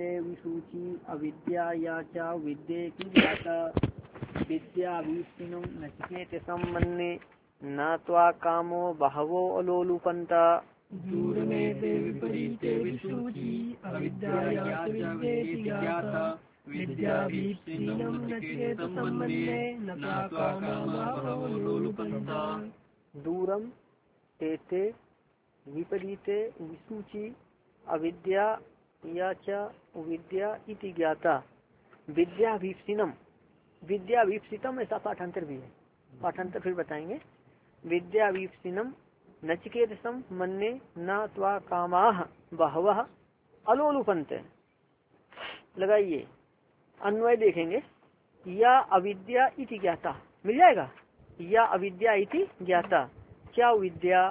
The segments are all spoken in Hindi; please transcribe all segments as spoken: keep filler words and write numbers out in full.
विपरीते विसूची अविद्या या च विद्ये की ज्ञाता विद्या वीक्षिणं नचिकेत सम्मन्ये न त्वा कामो बहवो अलोलुपन्ता दूरमेते विपरीते विसूची अविद्या या च विद्येति ज्ञाता विद्याभीप्सितं नचिकेत सम्मन्ये न त्वा कामो अलोलुपन्ता। दूरम एते विपरीते विसूची अविद्या या च विद्या इति ज्ञाता विद्या भीप्सिनम विद्या भीप्सितम ऐसा पाठांतर भी है। पाठांतर फिर बताएंगे। विद्या भीप्सिनम नचिकेतसम मन्ने न त्वा कामाह बहवः अलोलुपन्ते। लगाइए अन्वय देखेंगे। या अविद्या इति ज्ञाता मिल जाएगा। या अविद्या इति ज्ञाता क्या विद्या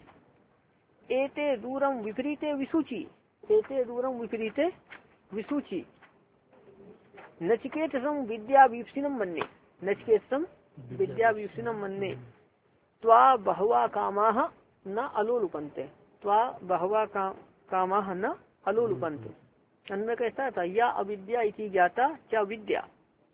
एते दूरम विपरीते विसूची एते दूरम विपरीते विसूची नचिकेतसम विद्या वीप्सिनम मन्ने नचिकेतसम विद्या वीप्सिनम मन्ने त्वा बहवा कामाः न अलोलुपन्ते त्वा बहवा का, कामाः न अलोलुपन्ते। अन्य कैसा था। या अविद्या इति ज्ञाता क्या विद्या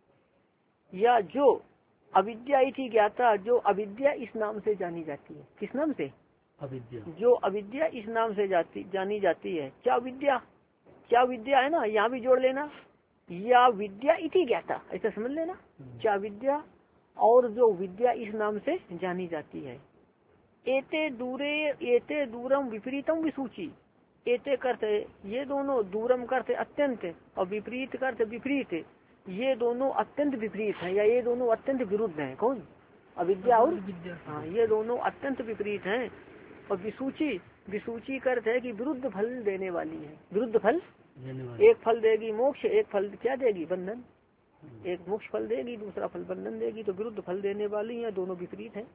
या जो अविद्या इति ज्ञाता जो अविद्या इस नाम से जानी जाती है। किस नाम से। अविद्या। जो अविद्या इस नाम से जाती जानी जाती है। क्या विद्या क्या विद्या है ना। यहाँ भी जोड़ लेना। या विद्या इति ज्ञाता ऐसा समझ लेना। क्या विद्या और जो विद्या इस नाम से जानी जाती है। एते दूरे एते दूरम विपरीतम विसूची। एते करते ये दोनों दूरम करते अत्यंत और विपरीत करते विपरीत। ये दोनों अत्यंत विपरीत है या ये दोनों अत्यंत विरुद्ध हैं। कौन अविद्या और विद्या। हाँ ये दोनों अत्यंत विपरीत हैं। और विसूची विसूची करते है कि विरुद्ध फल देने वाली है। विरुद्ध फल एक फल देगी मोक्ष एक फल क्या देगी बंधन। एक मोक्ष फल देगी दूसरा फल बंधन देगी। तो विरुद्ध फल देने वाली है दोनों विपरीत है।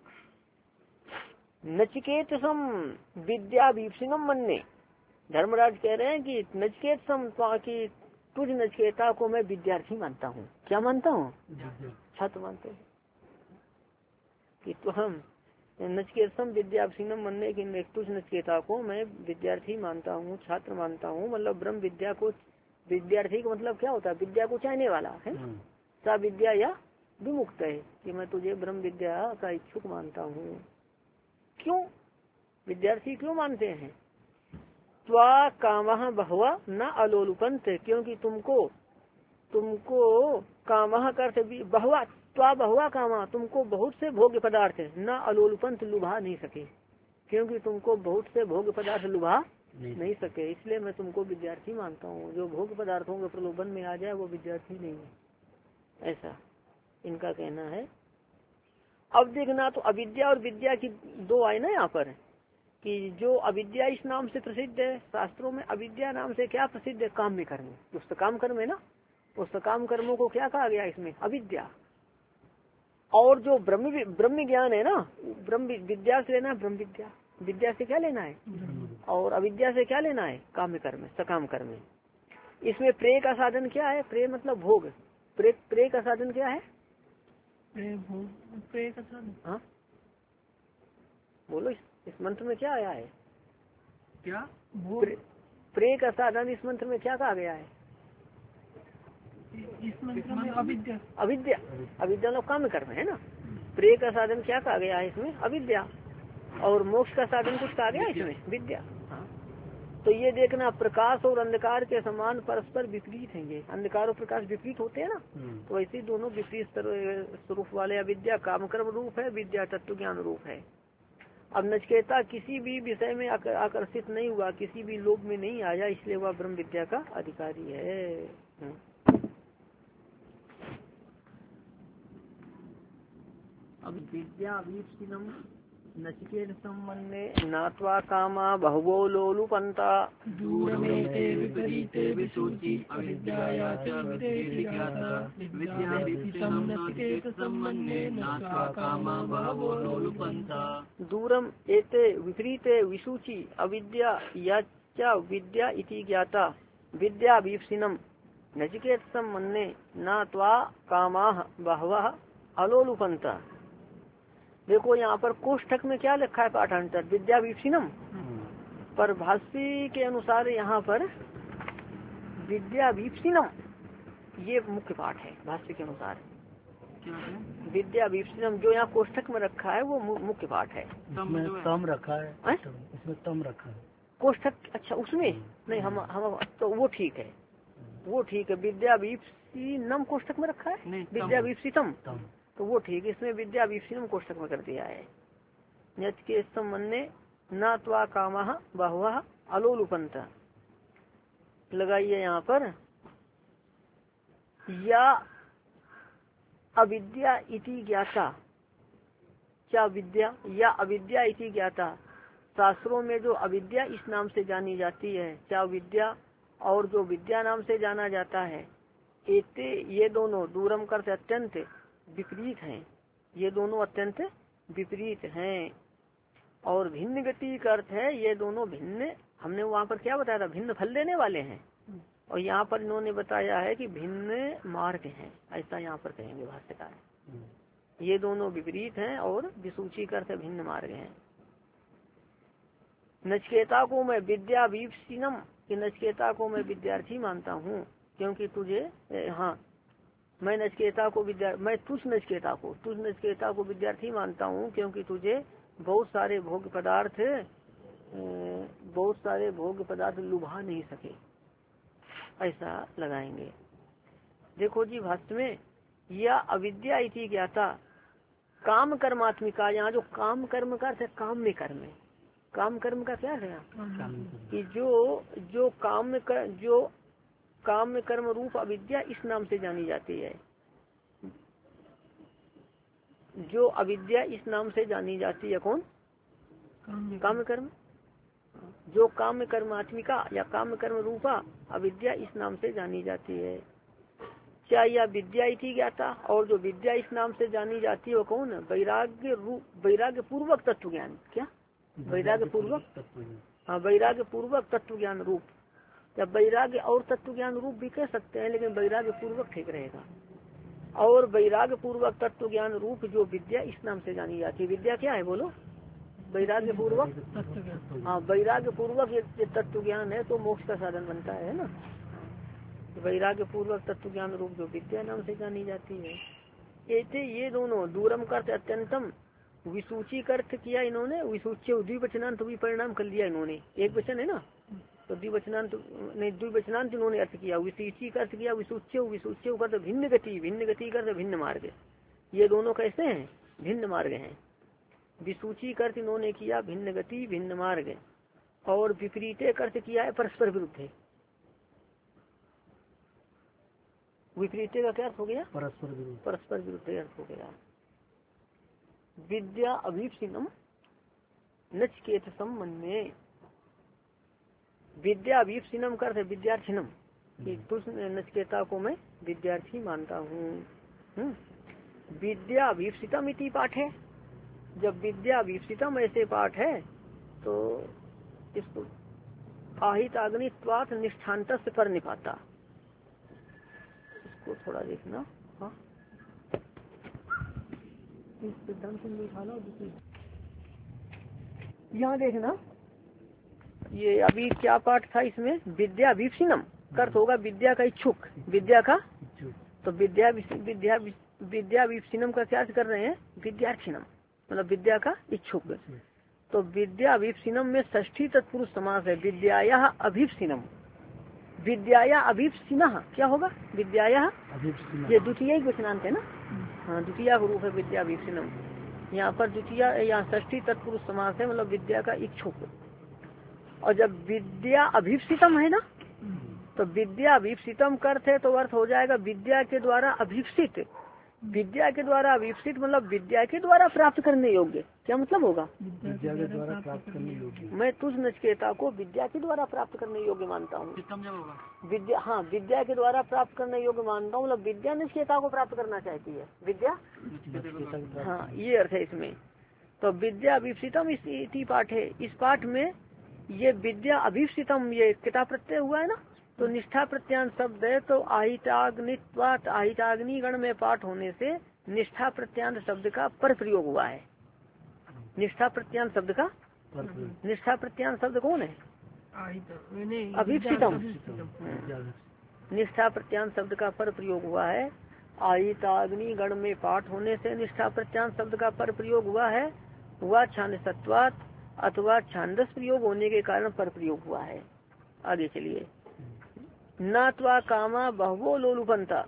नचिकेतसम विद्या वीप्सिनम मन्ने धर्मराज कह रहे हैं कि नचिकेतसम की तुझ नचिकेता को मैं विद्यार्थी मानता हूँ। क्या मानता हूँ छात्र मानते हैं कि तो हम नचिकेतसम विद्याभीनम मनने की तुझ नचिकेता को मैं विद्यार्थी मानता हूँ छात्र मानता हूँ। मतलब ब्रह्म विद्या को विद्यार्थी का मतलब क्या होता है। विद्या को चाहने वाला है। सा विद्या या विमुक्त है कि मैं तुझे ब्रह्म विद्या का इच्छुक मानता हूँ। क्यों विद्यार्थी क्यों मानते हैं। त्वा कामः बहवा न अलोलुपन्त क्योंकि तुमको तुमको कामः करते बहवा त्वा बहुआ कामा तुमको बहुत से भोग्य पदार्थ न अलोलुपंत लुभा नहीं सके। क्योंकि तुमको बहुत से भोग्य पदार्थ लुभा नहीं, नहीं सके इसलिए मैं तुमको विद्यार्थी मानता हूँ। जो भोग्य पदार्थों के प्रलोभन में आ जाए वो विद्यार्थी नहीं है ऐसा इनका कहना है। अब देखना तो अविद्या और विद्या की दो आए ना यहाँ पर कि जो अविद्या इस नाम से प्रसिद्ध है। शास्त्रों में अविद्या नाम से क्या प्रसिद्ध है। काम में कर्म उस काम कर्म है ना। उस काम कर्मों को क्या कहा गया इसमें अविद्या। और जो ब्रह्म ब्रह्म ज्ञान है ना ब्रह्म विद्या से लेना है ब्रह्म विद्या। विद्या से क्या लेना है और अविद्या से क्या लेना है काम कर्म सकाम कर्म। इसमें प्रे का साधन क्या है। प्रे मतलब भोग। प्रे प्रे का साधन क्या है। प्रे भोग प्रे का साधन हाँ बोलो इस, इस मंत्र में क्या आया है। क्या प्रे, प्रे का साधन इस मंत्र में क्या कहा गया है। इस मंत्र में अविद्या अविद्या अविद्या लोग काम कर्म है ना। प्रे का साधन क्या कहा गया है इसमें अविद्या। और मोक्ष का साधन कुछ कहा गया इसमें विद्या। हाँ तो ये देखना प्रकाश और अंधकार के समान परस्पर विपरीत हैं। ये अंधकार और प्रकाश विपरीत होते हैं ना। तो ऐसे दोनों विपरीत स्वरूप वाले अविद्या काम कर्म रूप है विद्या तत्व ज्ञान रूप है। अब नचिकेता किसी भी विषय में आकर्षित नहीं हुआ किसी भी लोभ में नहीं आया इसलिए वह ब्रह्म विद्या का अधिकारी है। अब विद्या वीप्सिनम नचिकेत सम्मन्ने नात्वा कामा बहवो लोलुपन्ता दूरमेते विपरीते विसूची अविद्याया च विद्येति ज्ञाता विद्या वीप्सिनम नचिकेत सम्मन्ने नात्वा कामा बहवो लोलुपन्ता। दूरम एते विपरीते विसूची अविद्या या च विद्या इति ज्ञाता विद्या वीप्सिनम नचिकेत सम्मन्ने नात्वा कामाः बहवः अलोलुपन्ता। देखो यहाँ पर कोष्ठक में क्या लिखा है पाठांतर विद्या वीप्सिनम पर भाष्य के अनुसार यहाँ पर विद्या वीप्सिनम, ये मुख्य पाठ है भाष्य के अनुसार। क्या है? विद्या वीप्सिनम जो यहाँ कोष्ठक में रखा है वो मु, मुख्य पाठ है। इसमें तम रखा है, इसमें तम रखा है कोष्ठक। अच्छा उसमें नहीं, हम हम तो वो ठीक है, वो ठीक है। विद्या वीप्सिनम कोष्ठक में रखा है, विद्या वीप्सितम तो वो ठीक है। इसमें विद्या वीप्सिनम कोष्ठक में कर दिया है। यत् के संबंधे न त्वा कामः बहुवः अलोलुपंत, लगाइए यहाँ पर। या अविद्या इति ज्ञाता, क्या विद्या या अविद्या इति ज्ञाता, शास्त्रों में जो अविद्या इस नाम से जानी जाती है, क्या विद्या और जो विद्या नाम से जाना जाता है, एते ये दोनों दूरम करते अत्यंत विपरीत हैं, ये दोनों अत्यंत विपरीत हैं। और भिन्न गति का अर्थ है ये दोनों भिन्न, हमने वहाँ पर क्या बताया था, भिन्न फल देने वाले हैं। और यहाँ पर इन्होंने बताया है कि भिन्न मार्ग हैं, ऐसा यहाँ पर कहेंगे भाष्यकार। ये दोनों विपरीत हैं और विसूची का अर्थ भिन्न मार्ग हैं। नचिकेता को मैं विद्या वीप्सिनम, कि नचिकेता को मैं विद्यार्थी मानता हूँ क्योंकि तुझे, हाँ मैं नचिकेता को विद्या मैं तुझ नचिकेता को तुझ नचिकेता को विद्यार्थी मानता हूँ क्योंकि तुझे बहुत सारे भोग पदार्थ बहुत सारे भोग पदार्थ लुभा नहीं सके, ऐसा लगाएंगे। देखो जी भाष्य में, या अविद्या इति ज्ञाता काम कर्मात्मिका, यहाँ जो काम कर्म का अर्थ है काम में कर्म है। काम कर्म का क्या है कि जो जो काम कर, जो काम कर्म रूप अविद्या इस नाम से जानी जाती है, जो अविद्या इस नाम से जानी जाती है। कौन? काम कर्म, जो काम कर्मात्मिका या काम कर्म रूपा अविद्या इस नाम से जानी जाती है। क्या यह विद्या इति ज्ञाता, और जो विद्या इस नाम से जानी जाती है वो कौन? वैराग्य रूप वैराग्य पूर्वक तत्व ज्ञान। क्या? वैराग्य पूर्वक, हाँ वैराग्य पूर्वक तत्व ज्ञान रूप, या वैराग्य और तत्व ज्ञान रूप भी कह सकते हैं, लेकिन वैराग्य पूर्वक ठीक रहेगा। और वैराग्य पूर्वक तत्व ज्ञान रूप जो विद्या इस नाम से जानी जाती है। विद्या क्या है बोलो? वैराग्य पूर्वक, हाँ वैराग्य पूर्वक ये तत्व ज्ञान है तो मोक्ष का साधन बनता है ना। वैराग्य पूर्वक तत्व ज्ञान रूप जो विद्या नाम से जानी जाती है। ऐसे ये दोनों दूरम करते अत्यंतम, विसूची का अर्थ किया इन्होंने, विसूच्य द्विवचनांत भी परिणाम कर लिया इन्होंने, एक वचन है ना तो द्विवचनांत नहीं द्विवचनांत इन्होंने अर्थ किया। विसूची का अर्थ किया विसूच्य, विसूच्य का अर्थ भिन्न गति, भिन्न गति का अर्थ भिन्न मार्ग। ये दोनों कैसे हैं? भिन्न मार्ग हैं। विसूची का अर्थ इन्होंने किया भिन्न गति भिन्न मार्ग, और विपरीते का अर्थ किया है परस्पर विरुद्ध है। विपरीते का क्या अर्थ हो गया? परस्पर विरुद्ध, परस्पर विरुद्ध अर्थ हो गया। विद्या अभीप्सिनम नचिकेत सम्मन्ये, विद्या अभीप्सिनम का अर्थ है विद्यार्थिनम, कि तुझ नचिकेता को मैं विद्यार्थी मानता हूँ। विद्या अभीप्सितम इति पाठ है। जब विद्या अभीप्सितम ऐसे पाठ है तो इसको आहित अग्नित्वात् निष्ठान्त पर निपाता, इसको थोड़ा देखना। हाँ यहाँ देखना, ये अभी क्या पाठ था इसमें? विद्या अभीप्सिनम का अर्थ होगा विद्या का इच्छुक, विद्या का, तो विद्या विद्या विद्या अभीप्सिनम का क्या कर रहे हैं? विद्यार्थिनम मतलब विद्या का इच्छुक। तो विद्या अभीप्सिनम में षष्ठी तत्पुरुष समास है। विद्याया अभीप्सिनम, विद्याया अभीप्सिना क्या होगा? विद्याया, ये द्वितीय वचनांत है ना, हाँ द्वितीय रूप है विद्या अभीप्सिनम। यहाँ पर द्वितीय, यहाँ षष्ठी तत्पुरुष समास है, मतलब विद्या का इच्छुक। और जब विद्या अभीप्सितम है ना, तो विद्या अभीप्सितम का अर्थ है तो अर्थ हो जाएगा विद्या के द्वारा अभीप्सित। विद्या के द्वारा अभीप्सित मतलब विद्या के द्वारा प्राप्त करने योग्य। क्या मतलब होगा? विद्या के द्वारा प्राप्त करने योग्य। मैं तुझ नचिकेता को विद्या के द्वारा प्राप्त करने योग्य मानता हूँ। विद्या, हाँ विद्या के द्वारा प्राप्त करने योग्य मानता हूँ, मतलब विद्या नचिकेता को प्राप्त करना चाहती है। विद्या, हाँ ये अर्थ है इसमें। तो विद्या अभीप्सितम इसी पाठ है। इस पाठ में ये विद्या अभीप्सितम ये किताब प्रत्यय हुआ है ना, तो निष्ठा प्रत्यान शब्द है, तो आहिताग्नित्वात् आहिताग्नि गण में पाठ होने से निष्ठा प्रत्यांत शब्द का पर प्रयोग हुआ है। निष्ठा प्रत्यांत शब्द का, निष्ठा प्रत्यांत शब्द कौन है? अभीप्सितम, निष्ठा प्रत्यान शब्द का पर प्रयोग हुआ है। आयिताग्नि गण में पाठ होने से निष्ठा प्रत्यान शब्द का पर प्रयोग हुआ है। वह छांदसत्वात् अथवा छांदस प्रयोग होने के कारण पर प्रयोग हुआ है। आगे चलिए। न त्वा कामा बहुवो लोलुपंता,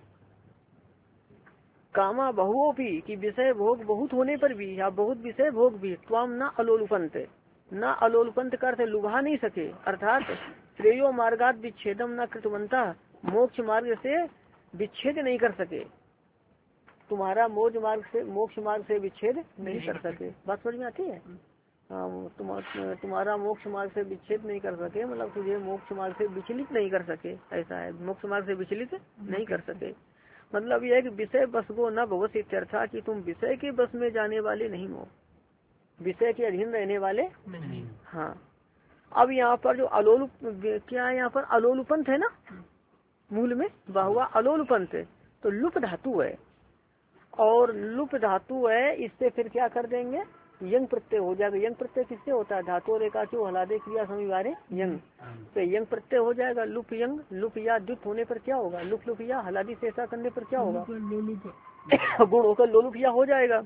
कामा बहुओं भी कि विषय भोग बहुत होने पर भी या बहुत विषय भोग भी त्वाम न अलोलुपंत, न अलोलुपंत करते लुभा नहीं सके, अर्थात श्रेयो मार्गात विच्छेदम न कृतवंता, मोक्ष मार्ग से विच्छेद नहीं कर सके, तुम्हारा मोक्ष मार्ग से मोक्ष मार्ग से विच्छेद नहीं कर सके। बात समझ में आती है? हाँ, तुम, तुम्हारा मोक्ष मार्ग से विच्छेद नहीं कर सके मतलब तुझे मोक्ष मार्ग से विचलित नहीं कर सके, ऐसा है। मोक्ष मार्ग से विचलित नहीं कर सके मतलब यह है कि विषय बस को न भवत इत्यर्था कि तुम विषय के बस में जाने वाले नहीं हो, विषय के अधीन रहने वाले नहीं। हाँ, अब यहाँ पर जो अलोलुप क्या है, यहाँ पर अलोलुपंथ है ना, मूल में बाहुआ अलोलुपंथ, तो लुप धातु है और लुप धातु है, इससे फिर क्या कर देंगे, यंग प्रत्यय हो जाएगा। यंग प्रत्यय किससे होता है? धातु रेखा क्यों हलादे क्रिया समिवारे यंग, तो यंग प्रत्यय हो जाएगा। लुप यंग, लुप या द्युत होने पर क्या होगा? लुप लुप या हलादी से ऐसा करने पर क्या होगा? गुण होकर लोलुप या हो जाएगा।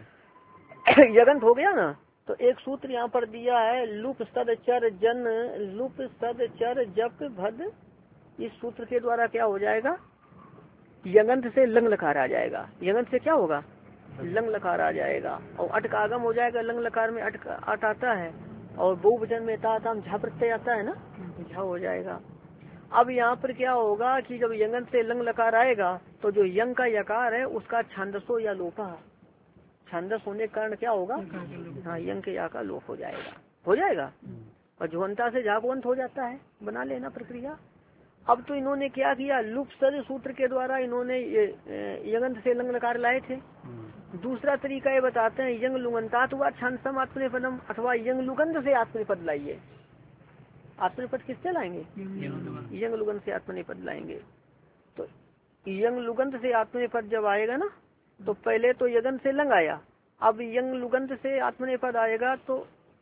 यगंत हो गया ना। तो एक सूत्र यहाँ पर दिया है, लुप सद चर जन लुप सद चर जप भद, इस सूत्र के द्वारा क्या हो जाएगा? यगंत से लंग लकार आ जाएगा। यगंत से क्या होगा? लंग लकार आ जाएगा और अट का आगम हो जाएगा। लंग लकार में अट अट आता है और बहुवचन में ता ताम झा प्रत्यय आता है ना, झा हो जाएगा। अब यहाँ पर क्या होगा कि जब यंगन से लंग लकार आएगा तो जो यंग का यकार है उसका छांदसो या लोपा, छांदस होने के कारण क्या होगा? हाँ, यंग के या का लोप हो जाएगा, हो जाएगा और जुहंता से झागवंत हो जाता है। बना लेना प्रक्रिया। अब तो इन्होंने क्या किया, लुप सद सूत्र के द्वारा इन्होंने यंगंत से लंग लकार लाए थे। दूसरा तरीका ये बताते हैं, यंग लुगंतात हुआ छांदसम आत्मनेपदम, अथवा यंग लुगंत से आत्मनेपद लाइए। आत्मनेपद किससे लाएंगे? यंग लुगंत से आत्मनेपद लाएंगे। तो यंग लुगंत से आत्मनेपद जब आएगा ना, तो पहले तो यगंत से लंग आया, अब यंग लुगंत से आत्मनेपद आएगा। तो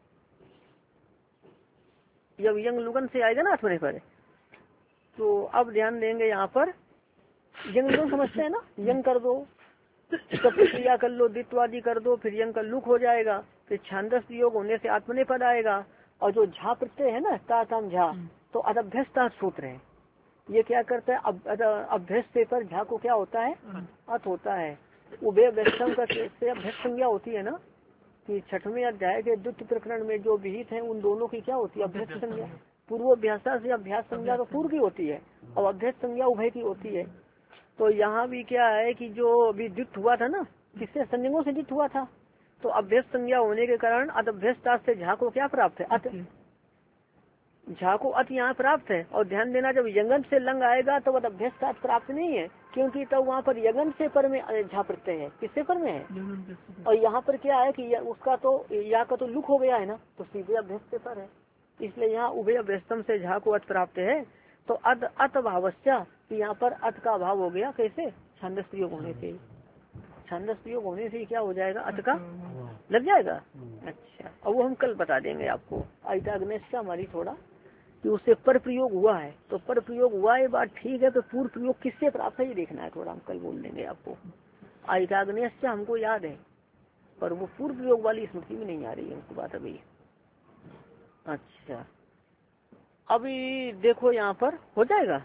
जब यंग लुगंत से आएगा ना आत्मनेपद, तो अब ध्यान देंगे यहाँ पर यंग लुगंत समझते हैं ना, यंग कर दो, क्रिया कर लो, द्वित्वादि कर दो, फिर यंग का लुक हो जाएगा, फिर छांदस योग होने से आत्मनेपद आएगा। और जो झा प्रत्यय है ना, ताम झा, तो अदभ्यस्ता सूत्र है। ये क्या करता है? अभ्यस्त पर झा को क्या होता है? अत होता है। उभय व्यस्तम का से अभ्यस्त संज्ञा होती है ना, कि छठवें अध्याय के द्वितीय प्रकरण में जो विहित है उन दोनों की क्या होती है? अभ्यस्त संज्ञा। पूर्वाभ्यासा से अभ्यास संज्ञा तो पूर्व की होती है और अभ्यस्त संज्ञा उभय की होती है। तो यहाँ भी क्या है कि जो अभी द्वित हुआ था ना, किससे? संयोगों से द्वित हुआ था। तो अभ्यस्त संज्ञा होने के कारण अदभ्यस्ता से झा को क्या प्राप्त है? अत। झा को अत यहाँ प्राप्त है। और ध्यान देना, जब यंगन से लंग आएगा तो वह अभ्यस्ता प्राप्त नहीं है, क्योंकि तब तो वहाँ पर यगन से पर में झा प्रत्यय है। किससे पर में है? और यहाँ पर क्या है कि उसका तो या का तो लुक हो गया है ना, तो सीधे अभ्यस्त पर है, इसलिए यहाँ उभय अभ्यस्तम से झा को अत प्राप्त है। तो अत अत भावस्या, यहाँ पर अत का अभाव हो गया। कैसे? छांदस प्रयोग होने से। छांदस प्रयोग होने से क्या हो जाएगा? अत का लग जाएगा। अच्छा, और वो हम कल बता देंगे आपको। आयताग्नेश का हमारी थोड़ा कि उससे पर प्रयोग हुआ है, तो पर प्रयोग हुआ ये बात ठीक है, तो पूर्व प्रयोग किससे प्राप्त है ये देखना है थोड़ा, हम कल बोल देंगे आपको। आयताग्नेश से हमको याद है, पर वो पूर्व प्रयोग वाली स्मृति में नहीं आ रही है उनको बात अभी। अच्छा, अभी देखो यहाँ पर हो जाएगा।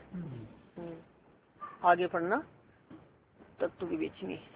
आगे पढ़ना, तत्व के बीच में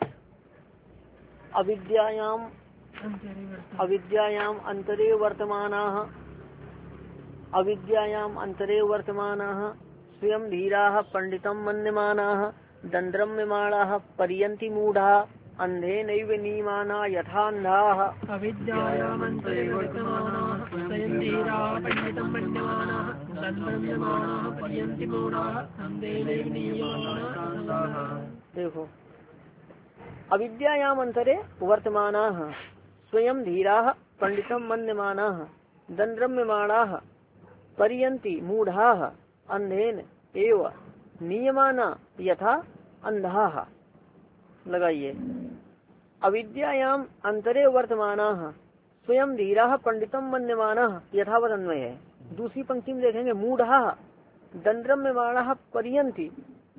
अविद्यायाम अविद्यायाम अंतरे वर्तमानाः अविद्यायाम अंतरे वर्तमानाः स्वयं धीराः पंडितं मन्यमानाः दंद्रम्यमाणाः पर्यन्ति मूढ़ाः अंधेनैव नीयमाना यथा अंधाः। अविद्यायाम अंतरे वर्तमानाः स्वयं धीराः पंडितं मन्यमानाः दंद्रम्यमाणाः पर्यन्ति मूढ़ाः अंधेनैव नीयमाना। देखो, अविद्यायाम अंतरे वर्तमानाः स्वयं धीराः पंडितं मन्यमानाः दंद्रम्यमाणाः पर्यन्ति मूढ़ाः अंधेन एव नीयमाना यथा अंधाः। लगाइए, अविद्यायाम अंतरे वर्तमानाः स्वयं धीराः पंडितं मन्यमानाः यथावत अन्वय है। दूसरी पंक्ति में देखेंगे मूढ़ाः दंद्रम में माणा पर्यंती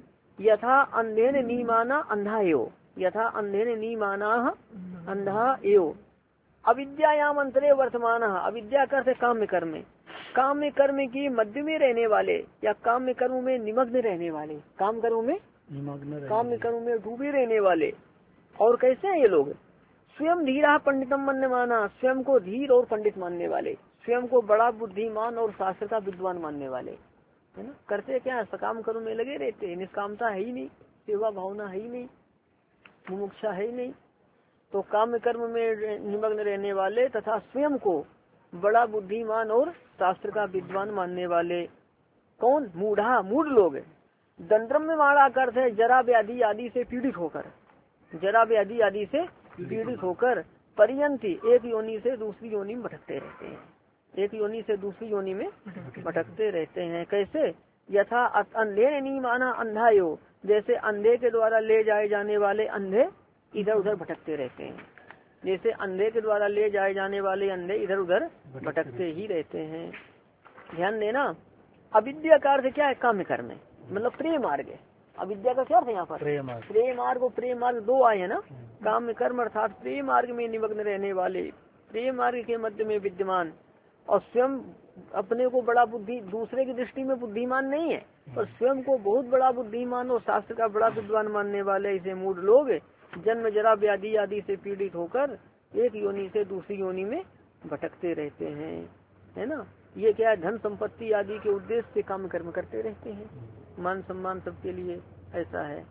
यथा अंधेन नीमाना अंधा एव, यथा अंधेन नीमाना अंधा एव। अविद्यायाम अंतरे वर्तमान, अविद्या करते काम्य कर्म, काम्य कर्म की मध्य में रहने वाले या काम्य कर्म में निमग्न रहने वाले, काम कर्म में निमग्न काम्य कर्म में डूबे रहने वाले। और कैसे हैं ये लोग? स्वयं धीरा पंडितम मानने माना, स्वयं को धीर और पंडित मानने वाले, स्वयं को बड़ा बुद्धिमान और शास्त्र का विद्वान मानने वाले, है ना। करते क्या? सकाम कर्म में लगे रहते हैं, निष्कामता है ही नहीं, सेवा भावना है ही नहीं, मुमुक्षा है ही नहीं। तो काम कर्म में निमग्न रहने वाले तथा स्वयं को बड़ा बुद्धिमान और शास्त्र का विद्वान मानने वाले। कौन? मूढ़ा, मूढ़ लोग। दंद्रम में माड़ा अर्थ है जरा व्याधि आदि से पीड़ित होकर, जरा व्याधि आदि से पीड़ित होकर पर्यंती एक योनि से दूसरी योनि में भटकते रहते हैं, एक योनि से दूसरी योनि में भटकते रहते हैं। कैसे? यथा अंधे नहीं माना अंधा यो, जैसे अंधे के द्वारा ले जाए जाने वाले अंधे इधर उधर भटकते रहते हैं, जैसे अंधे के द्वारा ले जाए जाने वाले अंधे इधर उधर भटकते ही रहते हैं। ध्यान देना, अविद्या का अर्थ क्या है? काम्य कर्म, मतलब प्रेम मार्ग। अविद्या का क्या अर्थ है यहाँ पर? प्रेम मार्ग। प्रेम मार्ग और प्रेम मार्ग दो आए है ना। काम्य कर्म अर्थात प्रेम मार्ग में निमग्न रहने वाले, प्रेम मार्ग के मध्य में विद्यमान, और स्वयं अपने को बड़ा बुद्धि, दूसरे की दृष्टि में बुद्धिमान नहीं है पर स्वयं को बहुत बड़ा बुद्धिमान और शास्त्र का बड़ा विद्वान मानने वाले ऐसे मूढ़ लोग जन्म जरा व्याधि आदि से पीड़ित होकर एक योनि से दूसरी योनि में भटकते रहते हैं, है ना। ये क्या है? धन संपत्ति आदि के उद्देश्य से काम कर्म करते रहते हैं, मान सम्मान सबके लिए, ऐसा है।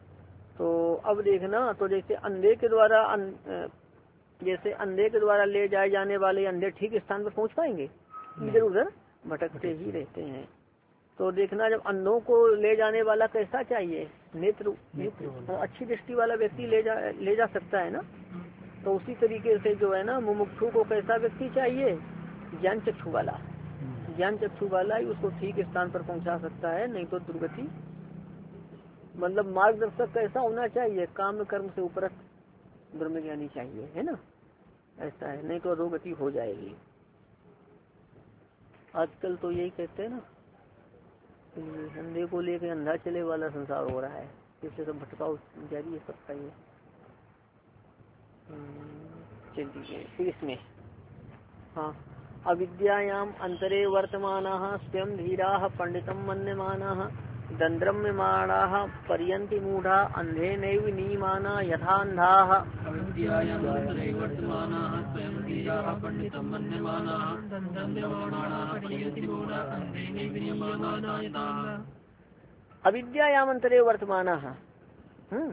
तो अब देखना, तो जैसे अंधे के द्वारा अन, जैसे अंधे के द्वारा ले जाए जाने वाले अंधे ठीक स्थान पर पहुंच पाएंगे? इधर उधर भटकते ही रहते हैं। तो देखना, जब अंधों को ले जाने वाला कैसा चाहिए? नेत्र युक्त अच्छी दृष्टि वाला व्यक्ति ले जा ले जा सकता है ना। तो उसी तरीके से जो है ना, मुमुक्षु को कैसा व्यक्ति चाहिए? ज्ञान चक्षु वाला, ज्ञान चक्षु वाला ही उसको ठीक स्थान पर पहुंचा सकता है, नहीं तो दुर्गति। मतलब मार्गदर्शक कैसा होना चाहिए? काम कर्म से उपरत ब्रह्मज्ञानी चाहिए, है ना, ऐसा है, नहीं तो अधोगति हो जाएगी। आजकल तो यही कहते हैं ना, अंधे को लेकर अंधा चले वाला संसार हो रहा है, इससे सब भटकाव जारी है सबका ये। चलिए फिर इसमें, हाँ, अविद्यायाम अंतरे वर्तमानाः स्वयं धीराः पंडितम मन्यमानाः दंद्रम्यमाणाः पर्यन्ति मूढ़ा अंधे नैव नीमाना यथान्धाः। अविद्यायाम अंतरे वर्तमानाः स्वयं धीराः पंडितम मन्यमानाः दंद्रम्यमाणाः पर्यन्ति मूढ़ा अंधे नैव नीमाना यथान्धाः। अविद्यायाम अंतरे वर्तमानाः, हम्म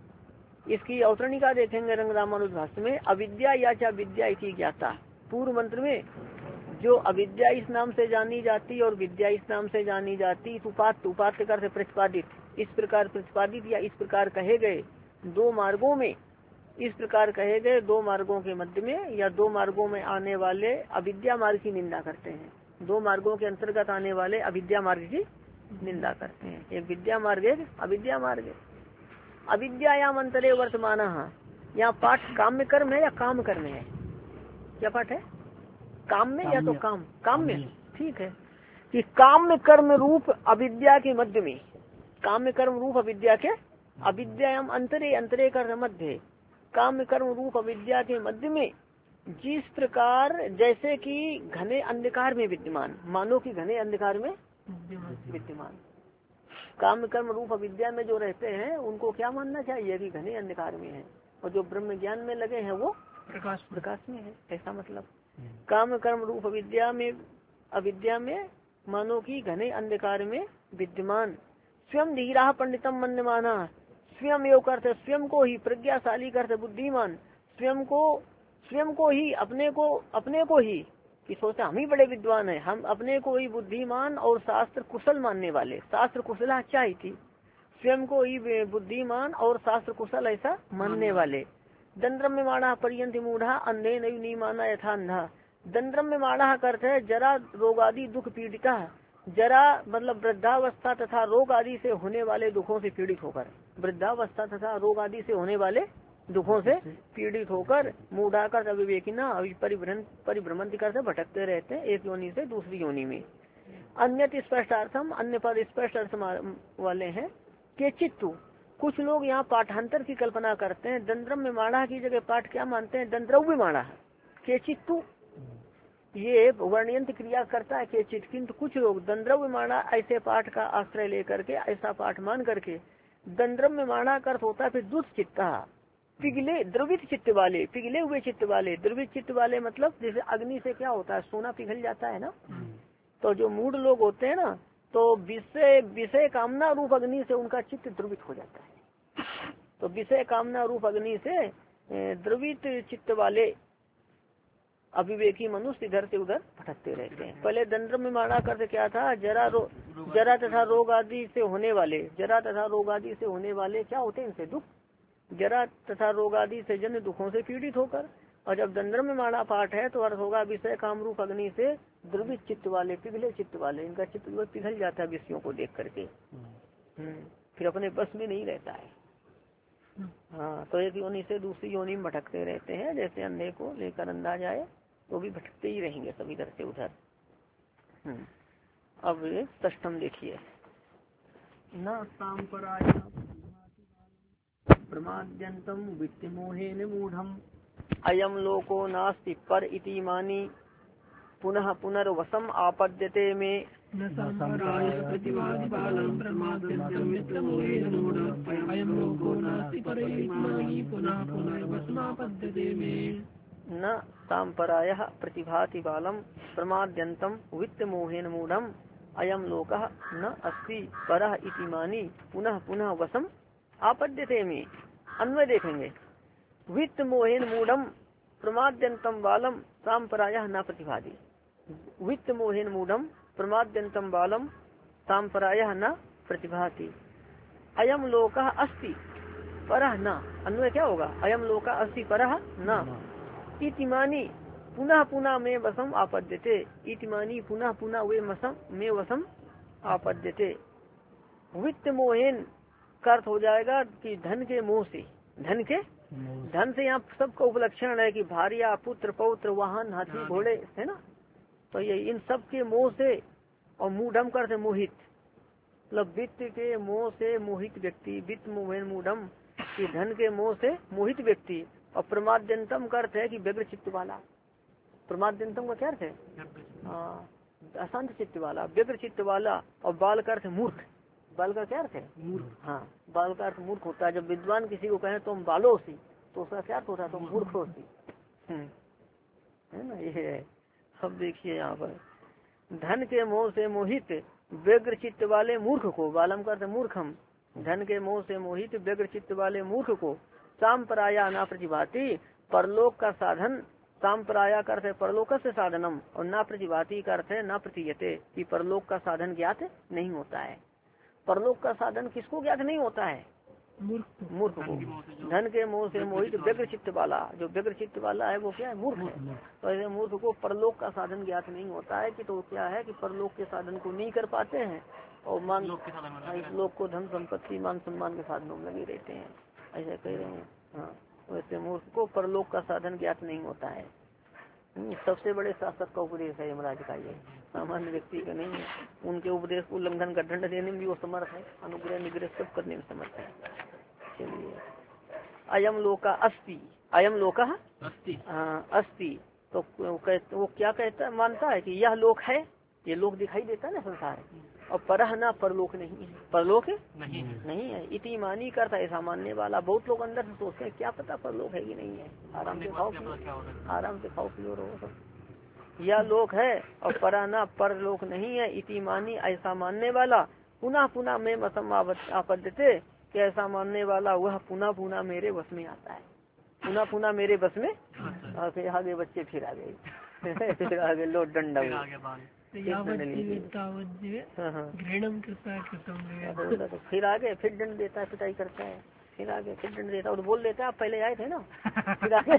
इसकी अवतरणिका देखेंगे रंग रामानुज भाष्य में। अविद्या या चा विद्या इति ज्ञाता, पूर्व मंत्र में जो अविद्या इस नाम से जानी जाती और विद्या इस नाम से जानी जाती, उपात्त, उपात्त करते प्रतिपादित, इस प्रकार प्रतिपादित या इस प्रकार कहे गए दो मार्गों में, इस प्रकार कहे गए दो मार्गों के मध्य में या दो मार्गों में आने वाले अविद्या मार्ग की निंदा करते हैं। दो मार्गों के अंतर्गत आने वाले अविद्या मार्ग की निंदा करते हैं, एक विद्या मार्ग एक अविद्या मार्ग। अविद्यायाम अंतरे वर्तमान, यहाँ पाठ काम्य कर्म है या काम कर्म है? क्या पाठ है? काम में या तो काम काम में, ठीक है, कि काम्य कर्म रूप अविद्या के मध्य में, काम्य कर्म रूप अविद्या के, अविद्यायाम अंतरे, अंतरे कर मध्य, काम्य कर्म रूप अविद्या के मध्य में जिस प्रकार, जैसे कि घने अंधकार में विद्यमान, मानो कि घने अंधकार में विद्यमान, काम कर्म रूप अविद्या में जो रहते हैं उनको क्या मानना चाहिए? कि घने अंधकार में है, और जो ब्रह्म ज्ञान में लगे हैं वो प्रकाश प्रकाश में है, ऐसा मतलब। काम कर्म रूप अविद्या में, अविद्या में मानो कि घने अंधकार में विद्यमान, स्वयं धीरा पंडितम मन्यमाना, स्वयं योग करते स्वयं को ही, प्रज्ञाशाली करते बुद्धिमान, स्वयं को स्वयं को ही, अपने को अपने को ही, कि सोचा हम ही बड़े विद्वान हैं, हम अपने को ही बुद्धिमान और शास्त्र कुशल मानने वाले, शास्त्र कुशला अच्छा ही थी, स्वयं को ही बुद्धिमान और शास्त्र कुशल ऐसा मानने वाले। दंद्रम्य माणा पर्यंत मूढ़ा अंधे नहीं नहीं माना यथा अंधा। दंद्रम्य माणा करते है जरा रोग आदि दुख पीड़िता, जरा मतलब वृद्धावस्था तथा रोग आदि से होने वाले दुखों से पीड़ित होकर, वृद्धावस्था तथा रोग आदि से होने वाले दुखों से पीड़ित होकर, मूढ़ा कर अविवेकिना परिभ्रमण परिभ्रमण करते भटकते रहते हैं एक योनि से दूसरी योनि में। अन्य स्पष्टार्थम, अन्य पद स्पष्ट अर्थ वाले हैं। के चित्तु, कुछ लोग यहाँ पाठांतर की कल्पना करते हैं, दंद्रम में माणा की जगह पाठ क्या मानते हैं, दंद्रव्य माणा। के चित्तु ये वर्णयंत क्रिया करता है केचित, किंतु कुछ लोग दंद्रव्य माणा ऐसे पाठ का आश्रय लेकर के, ऐसा पाठ मान करके दंद्रम में माणा का अर्थ होता है फिर दुष्ट चित्ता, पिघले द्रवित चित्त वाले, पिघले हुए चित्त वाले। द्रवित चित्त वाले मतलब जैसे अग्नि से क्या होता है, सोना पिघल जाता है ना, तो जो मूढ़ लोग होते हैं ना, तो विषय विषय कामना रूप अग्नि से उनका चित्त द्रवित हो जाता है। तो विषय कामना रूप अग्नि से द्रवित चित्त वाले अविवेकी मनुष्य इधर से उधर भटकते रहते हैं। पहले दंद्रम में माना करते क्या था, जरा रो जरा तथा रोग आदि से होने वाले, जरा तथा रोग आदि से होने वाले क्या होते हैं, इनसे दुख, जरा तथा रोग आदि से जन्य दुखों से पीड़ित होकर। और जब दंद्रम में माना पाठ है तो अर्थ होगा विषय काम रूप अग्नि से द्रवित चित्त वाले, पिघले चित्त वाले, इनका चित्त पिघल जाता है विषयों को देख करके, फिर अपने बस में नहीं रहता है। हाँ, तो एक योनि से दूसरी योनि में भटकते रहते हैं, जैसे अंधे को लेकर अंधा जाए तो भी भटकते ही रहेंगे सब इधर से उधर। अब षष्ठम देखिए, न सांपराय प्रमाद्यंतम वित्तमोहेन मूढ़म अयम लोको नास्ति पर इति मानी पुनः पुनर्वसम आपद्यते में। न सांपराय प्रतिभाति बालम प्रमाद्यंतम वित्त मोहेन मूढ़म अयम लोकः न अस्ति परः इति मानी पुनः पुनः वसम आपद्यते में। अन्वय देखेंगे, वित्त मोहेन मूढ़म प्रमाद्यंतम बालम सांपराय न प्रतिभाति। वित्त मोहेन मूढ़म प्रमाद्यंतम बालम सांपराय न प्रतिभाति। अयम लोकः अस्ति परः न, अन्वय क्या होगा, अयम लोकः अस्ति परः न इतिमानी पुनः पुनः में वसम आपद्यते। इतिमानी पुनः पुनः वे वसम में वसम आपद्यते। वित्त मोहेन का अर्थ हो जाएगा कि धन के मोह से, धन के धन से यहाँ सबका उपलक्षण है कि भार्या पुत्र पौत्र वाहन हाथी घोड़े है ना, तो ये इन सब के मोह से। और मूढ़म का अर्थ मोहित, मतलब वित्त के मोह से मोहित व्यक्ति, वित्त मोहेन मूढ़म कि धन के मोह से मोहित व्यक्ति। और प्रमाद्यंतम का अर्थ है कि व्यग्र चित्त वाला। प्रमाद्यंतम का क्या अर्थ है, हाँ अशांत चित्त वाला, व्यग्र चित्त वाला। और बाल का अर्थ मूर्ख, बाल का क्या अर्थ है, मूर्ख। हाँ, बाल का अर्थ मूर्ख होता है। जब विद्वान किसी को कहें तुम बालो सी, तो उसका क्या अर्थ होता है, तुम मूर्ख हो सी, है ना। ये है, अब देखिए यहाँ पर धन के मोह से मोहित व्यग्र चित्त वाले मूर्ख को, बालम का अर्थ मूर्खम, धन के मोह से मोहित व्यग्र चित्त वाले मूर्ख को सांपराया ना प्रतिभाति, परलोक का साधन, सांपराया का अर्थ है परलोक से साधनम, और ना प्रतिभाति का अर्थ है ना प्रतीयते, कि परलोक का साधन ज्ञात नहीं होता है। परलोक का साधन किसको ज्ञात नहीं होता है, मूर्ख मूर्ख को। धन के मोह से मोहित व्यग्र चित्त वाला, जो व्यग्र चित्त वाला है वो क्या है, मूर्ख है। तो ऐसे मूर्ख को परलोक का साधन ज्ञात नहीं होता है, कि तो क्या है कि परलोक के साधन को नहीं कर पाते हैं और मान इस लोक को धन संपत्ति मान सम्मान के साधनों में लगे रहते हैं, ऐसा कह रहे हैं। हाँ, वैसे मूर्ख को परलोक का साधन ज्ञात नहीं होता है। सबसे बड़े शासक का उपदेश है यमराज का, ये सामान्य व्यक्ति का नहीं है। उनके उपदेश को उल्लंघन का दंड देने में भी वो समर्थ है, अनुग्रह निग्रह सब करने में समर्थ है। चलिए, अयम लोका अस्ति, अयम लोका अस्ति, हाँ अस्ति, तो वो क्या कहता है, मानता है कि यह लोक है, ये लोक दिखाई देता है ना संसार, और परह ना परलोक नहीं है, परलोक नहीं नहीं है। इति मानी करता है सामान्य वाला। बहुत लोग अंदर से सोचते हैं क्या पता परलोक है कि नहीं है, आराम से खाओ आराम से खाओ पियो रहो सब। यह लोक है और परह ना परलोक नहीं है, इति मानी ऐसा मानने वाला पुनः पुनः में मसम आपद्यते, कि ऐसा मानने वाला वह पुनः पुनः मेरे बस में आता है, पुनः पुनः मेरे बस में। और फिर आगे बच्चे फिर आ गए फिर आगे लो डंडा फिर आगे फिर दंड देता है, पिटाई करता है, फिर आगे फिर दंड देता है, और बोल देता है आप पहले आए थे ना फिर आगे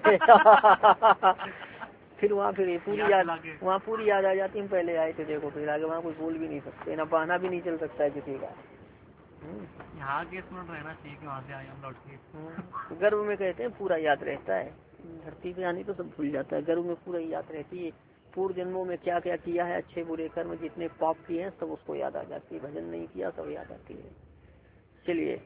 फिर वहाँ फिर पूरी याद वहाँ पूरी याद आ जाती है, पहले आए थे देखो, फिर आगे वहाँ कुछ बोल भी नहीं सकते ना, बहाना भी नहीं चल सकता है किसी का। यहाँ के स्मरण रहना चाहिए कि वहाँ से आए हम लौट के। गर्व में कहते हैं पूरा याद रहता है, धरती पे आने तो सब भूल जाता है, गर्व में पूरा याद रहती है, पूर्व जन्मों में क्या क्या किया है, अच्छे बुरे कर्म जितने पाप किए हैं सब उसको याद आ जाती है, भजन नहीं किया सब याद आती है। चलिए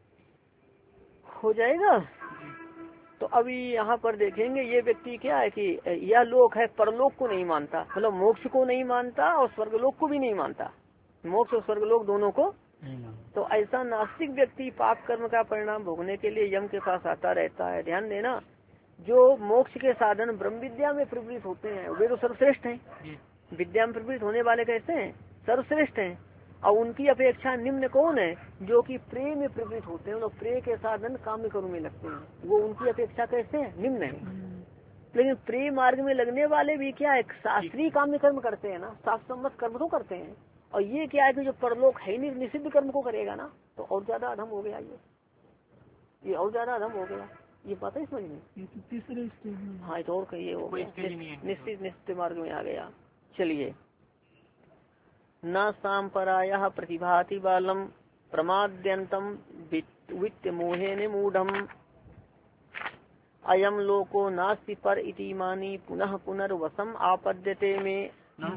हो जाएगा। तो अभी यहाँ पर देखेंगे ये व्यक्ति क्या है कि यह लोक है परलोक को नहीं मानता, मतलब मोक्ष को नहीं मानता और स्वर्गलोक को भी नहीं मानता, मोक्ष और स्वर्गलोक दोनों को। तो ऐसा नास्तिक व्यक्ति पाप कर्म का परिणाम भोगने के लिए यम के पास आता रहता है। ध्यान देना, जो मोक्ष के साधन ब्रह्म विद्या में प्रवृत्त होते हैं वे तो सर्वश्रेष्ठ हैं। विद्या में प्रवृत्त होने वाले कैसे हैं, सर्वश्रेष्ठ हैं। और उनकी अपेक्षा निम्न कौन है, जो कि प्रेम में प्रवृत्त होते हैं, मतलब प्रेम के साधन काम्य कर्म में लगते हैं, वो उनकी अपेक्षा कैसे है, निम्न है। लेकिन प्रेम मार्ग में लगने वाले भी क्या है, शास्त्रीय काम्य कर्म करते हैं ना, शास्त्र सम्मत कर्म तो करते हैं। और ये क्या है कि जो परलोक है नहीं निषिद्ध कर्म को करेगा ना, तो और ज्यादा अधम हो गया, ये ये और ज्यादा अधम हो गया। ये पता है समझ में, तीसरे स्टेज में। हाँ तो और कहिए वो निश्चित निश्चित मार्ग में आ गया। चलिए, न सांपरायः प्रतिभाति बालम प्रमाद्यंतम वित्त मोहेन मूढ़म अयम लोको नास्ति पर इति मानी पुनः पुनर्वसम आपद्यते में।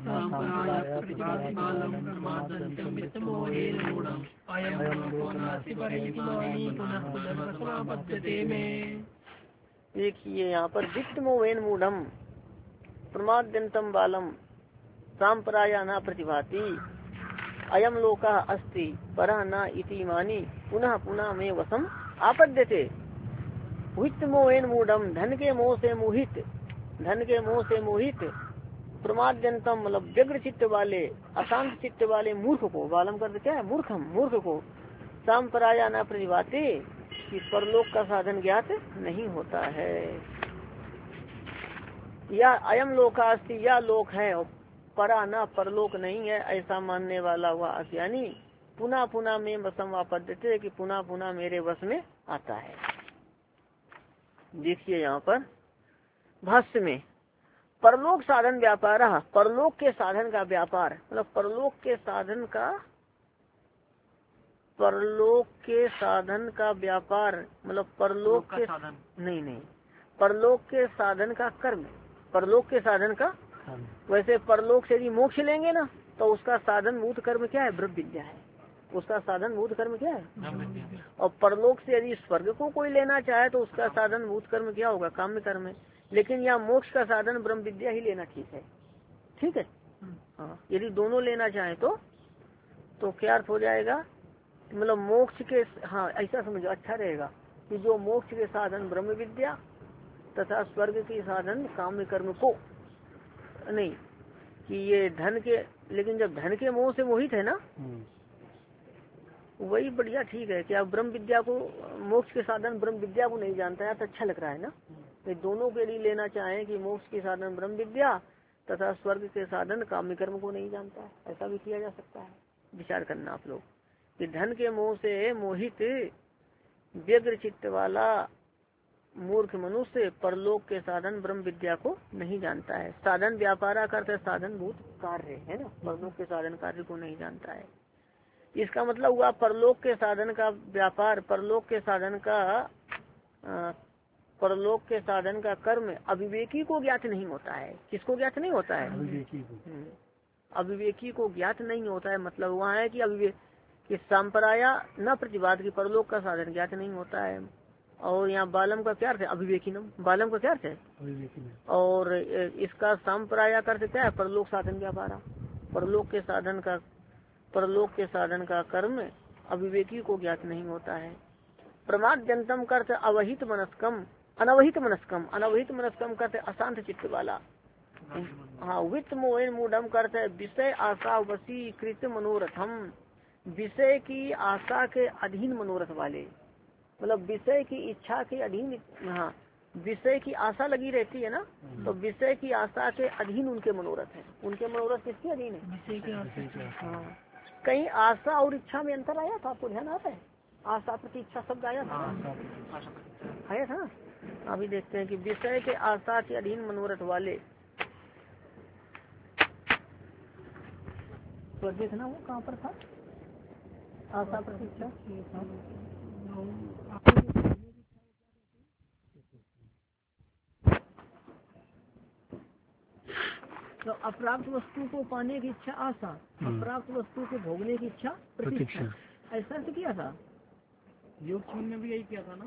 देखिए यहाँ पर वित्त मोहेन मूढ़म प्रमाद्यंतम बालम सांपराया न प्रतिभाति अयम लोका अस्ति परः न इति मानी पुनः पुनः में वसम आपद्यते। वित्त मोहेन मूढ़म, धन के मोह से मोहित, धन के मोह से मोहित, प्रमाद्यंतम मतलब व्यग्र चित्त वाले, अशांत चित्त वाले मूर्ख को, बालम कर क्या है, मूर्खम, मूर्ख को, सांपराया न प्रतिभाति कि परलोक का साधन ज्ञात नहीं होता है। या अयम लोका अस्ति, या लोक है और परा न परलोक नहीं है, ऐसा मानने वाला हुआ अज्ञानी पुनः पुनः में वसम आपद्यते कि पुनः पुनः मेरे वश में आता है। देखिए यहाँ पर भाष्य में परलोक साधन व्यापार, परलोक के साधन का व्यापार मतलब परलोक के साधन का, परलोक के साधन का व्यापार मतलब परलोक के साधन नहीं नहीं परलोक के साधन का कर्म, परलोक के साधन का। वैसे परलोक से यदि मोक्ष लेंगे ना तो उसका साधन भूत कर्म क्या है, ब्रह्म विद्या है, उसका साधन भूत कर्म क्या है। और परलोक से यदि स्वर्ग को कोई लेना चाहे तो उसका साधन भूत कर्म क्या होगा, काम्य कर्म है। लेकिन यहाँ मोक्ष का साधन ब्रह्म विद्या ही लेना ठीक है, ठीक है। हाँ, यदि दोनों लेना चाहे तो तो क्या अर्थ हो जाएगा, मतलब मोक्ष के, हाँ ऐसा समझो अच्छा रहेगा कि जो मोक्ष के साधन ब्रह्म विद्या तथा स्वर्ग के साधन काम्य कर्म को नहीं, कि ये धन के, लेकिन जब धन के मोह से मोहित है ना वही बढ़िया ठीक है कि आप ब्रह्म विद्या को, मोक्ष के साधन ब्रह्म विद्या को नहीं जानता है तो अच्छा लग रहा है ना। तो दोनों के लिए लेना चाहें कि मोक्ष के साधन ब्रह्म विद्या तथा स्वर्ग के साधन काम्य कर्म को नहीं जानता है, ऐसा भी किया जा सकता है। विचार करना आप लोग कि धन के मोह से मोहित व्यग्र चित्त वाला मूर्ख मनुष्य परलोक के साधन ब्रह्म विद्या को नहीं जानता है। साधन व्यापारा करते साधन भूत कार्य है ना, परलोक के साधन कार्य को नहीं जानता है। इसका मतलब हुआ परलोक के साधन का व्यापार, परलोक के साधन का आ, परलोक के साधन का कर्म अविवेकी को ज्ञात नहीं होता है। किसको ज्ञात नहीं होता है, अविवेकी को। अविवेकी को ज्ञात नहीं होता है, मतलब वहाँ है कि अविवेक कि सांपराया न प्रतिवाद की परलोक का साधन ज्ञात नहीं होता है। और यहाँ बालम का क्या अर्थ है, अविवेकीनम, बालम का क्या अर्थ है, और इसका सांपराया का अर्थ क्या है, परलोक साधन व्यापारा, परलोक के साधन का, परलोक के साधन का कर्म अविवेकी को ज्ञात नहीं होता है। प्रमाद जनतम का अर्थ अवहित मनस्कम, अनवहित मनस्कम, अनवहित मनस्कम का अर्थ अशांत चित्त वाला। हाँ, वित्त मोहन मूढ़म का अर्थ विषय आशा वसी कृत मनोरथम, विषय की आशा के अधीन मनोरथ वाले, मतलब विषय की इच्छा के अधीन, हाँ विषय की आशा लगी रहती है ना, तो विषय की आशा के अधीन उनके मनोरथ है। उनके मनोरथ किसके अधीन है, विषय के आशा। हाँ, कहीं आशा और इच्छा में अंतर आया था, आपको ध्यान आता है, आशा प्रति इच्छा शब्द आया था, आया था। अभी देखते हैं कि विषय के आशा के अधीन मनोरथ वाले, तो देखना वो कहाँ पर था, आशा प्रति इच्छा। तो अप्राप्त वस्तु को पाने की इच्छा आशा, अप्राप्त वस्तु को भोगने की इच्छा प्रतीक्षा, ऐसा अर्थ किया था। योग छंद में भी यही किया था ना।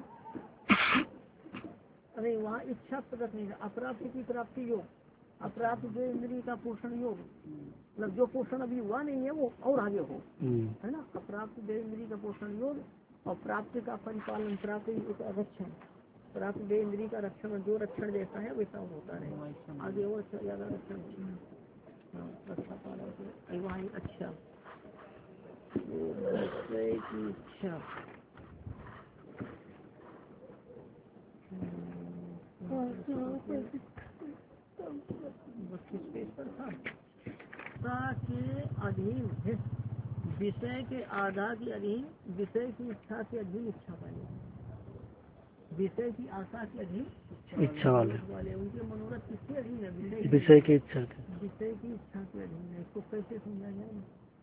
अरे वहाँ इच्छा प्रकट नहीं था। अप्राप्त की प्राप्ति योग, अप्राप्त जो इंद्रिय का पोषण योग, मतलब जो पोषण अभी हुआ नहीं है वो और आगे हो, है ना। अप्राप्त देह इंद्रिय का पोषण योग और प्राप्त का परिपालन, प्राप्त का रक्षण, प्राप्त देह इंद्रिय का रक्षण, जो रक्षण देता है वैसा होता रहे आगे और ज्यादा रक्षण रक्षा पालन वहाँ अच्छा की इच्छा। बत्तीस पेज पर था के अधीन है, विषय के आधा के अधीन, विषय की इच्छा के अधीन इच्छा वाले, विषय की आशा के अधीन इच्छा वाले वाले उनके मनोरथ किसके अधीन है? विषय की इच्छा के, विषय की इच्छा के अधीन है। इसको कैसे समझा जाए?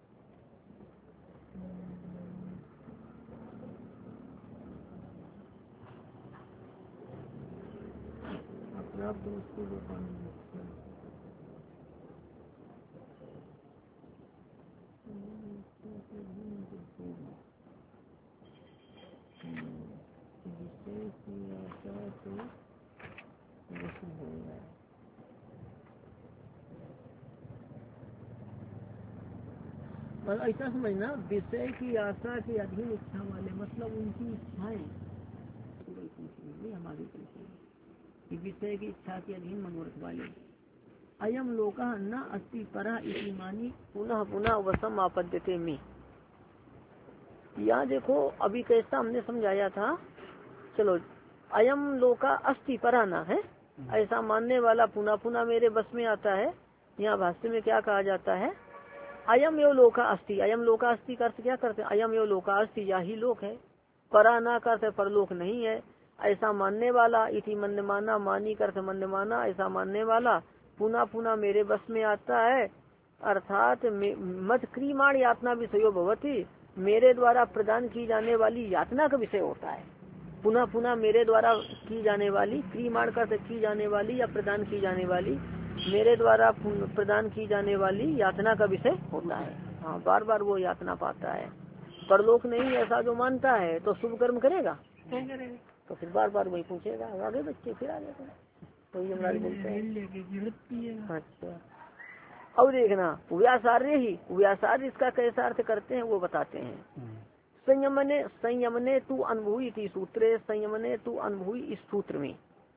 अप्राप्त वस्तु को पाने विषय की आशा से और ऐसा समझना, विषय की आशा के अधीन इच्छा वाले मतलब उनकी इच्छाएं हमारी कि विषय की इच्छा के अधीन मनोरथ वाले। अयम लोका न अस्ति परा इति मानी पुनः पुनः वसम आपद्यते में। यहाँ देखो अभी कैसा हमने समझाया था। चलो, अयम लोका अस्ति परा ना है, ऐसा मानने वाला पुनः पुनः मेरे बस में आता है। यहाँ भाष्य में क्या कहा जाता है? अयम यो लोका अस्ति, अयम लोका अस्ति का अर्थ क्या करते हैं? अयम यो लोका अस्ति, यही लोक है। परा ना करते परलोक नहीं है, ऐसा मानने वाला। इति मन्यमाना, मानी करते मन्यमाना, ऐसा मानने वाला पुनः पुनः मेरे बस में आता है। अर्थात मत क्रियमाण यातना विषयो भवति, मेरे द्वारा प्रदान की जाने वाली यातना का विषय होता है। पुनः पुनः मेरे द्वारा की जाने वाली, क्रियमाण करते की जाने वाली या प्रदान की जाने वाली, मेरे द्वारा प्रदान की जाने वाली यातना का विषय होता है। हाँ, बार बार वो यातना पाता है। परलोक नहीं ऐसा जो मानता है तो शुभ कर्म करेगा, तो फिर बार बार वही पूछेगा। आगे बच्चे फिर आगे तो ये हमारे बोलते हैं। अच्छा, अब देखना व्यासार्य ही, व्यासार्य इसका कैसा अर्थ करते हैं वो बताते हैं। संयमने संयमने तू अनुभूई थी सूत्रे, संयमने तू अनुभूई इस सूत्र में।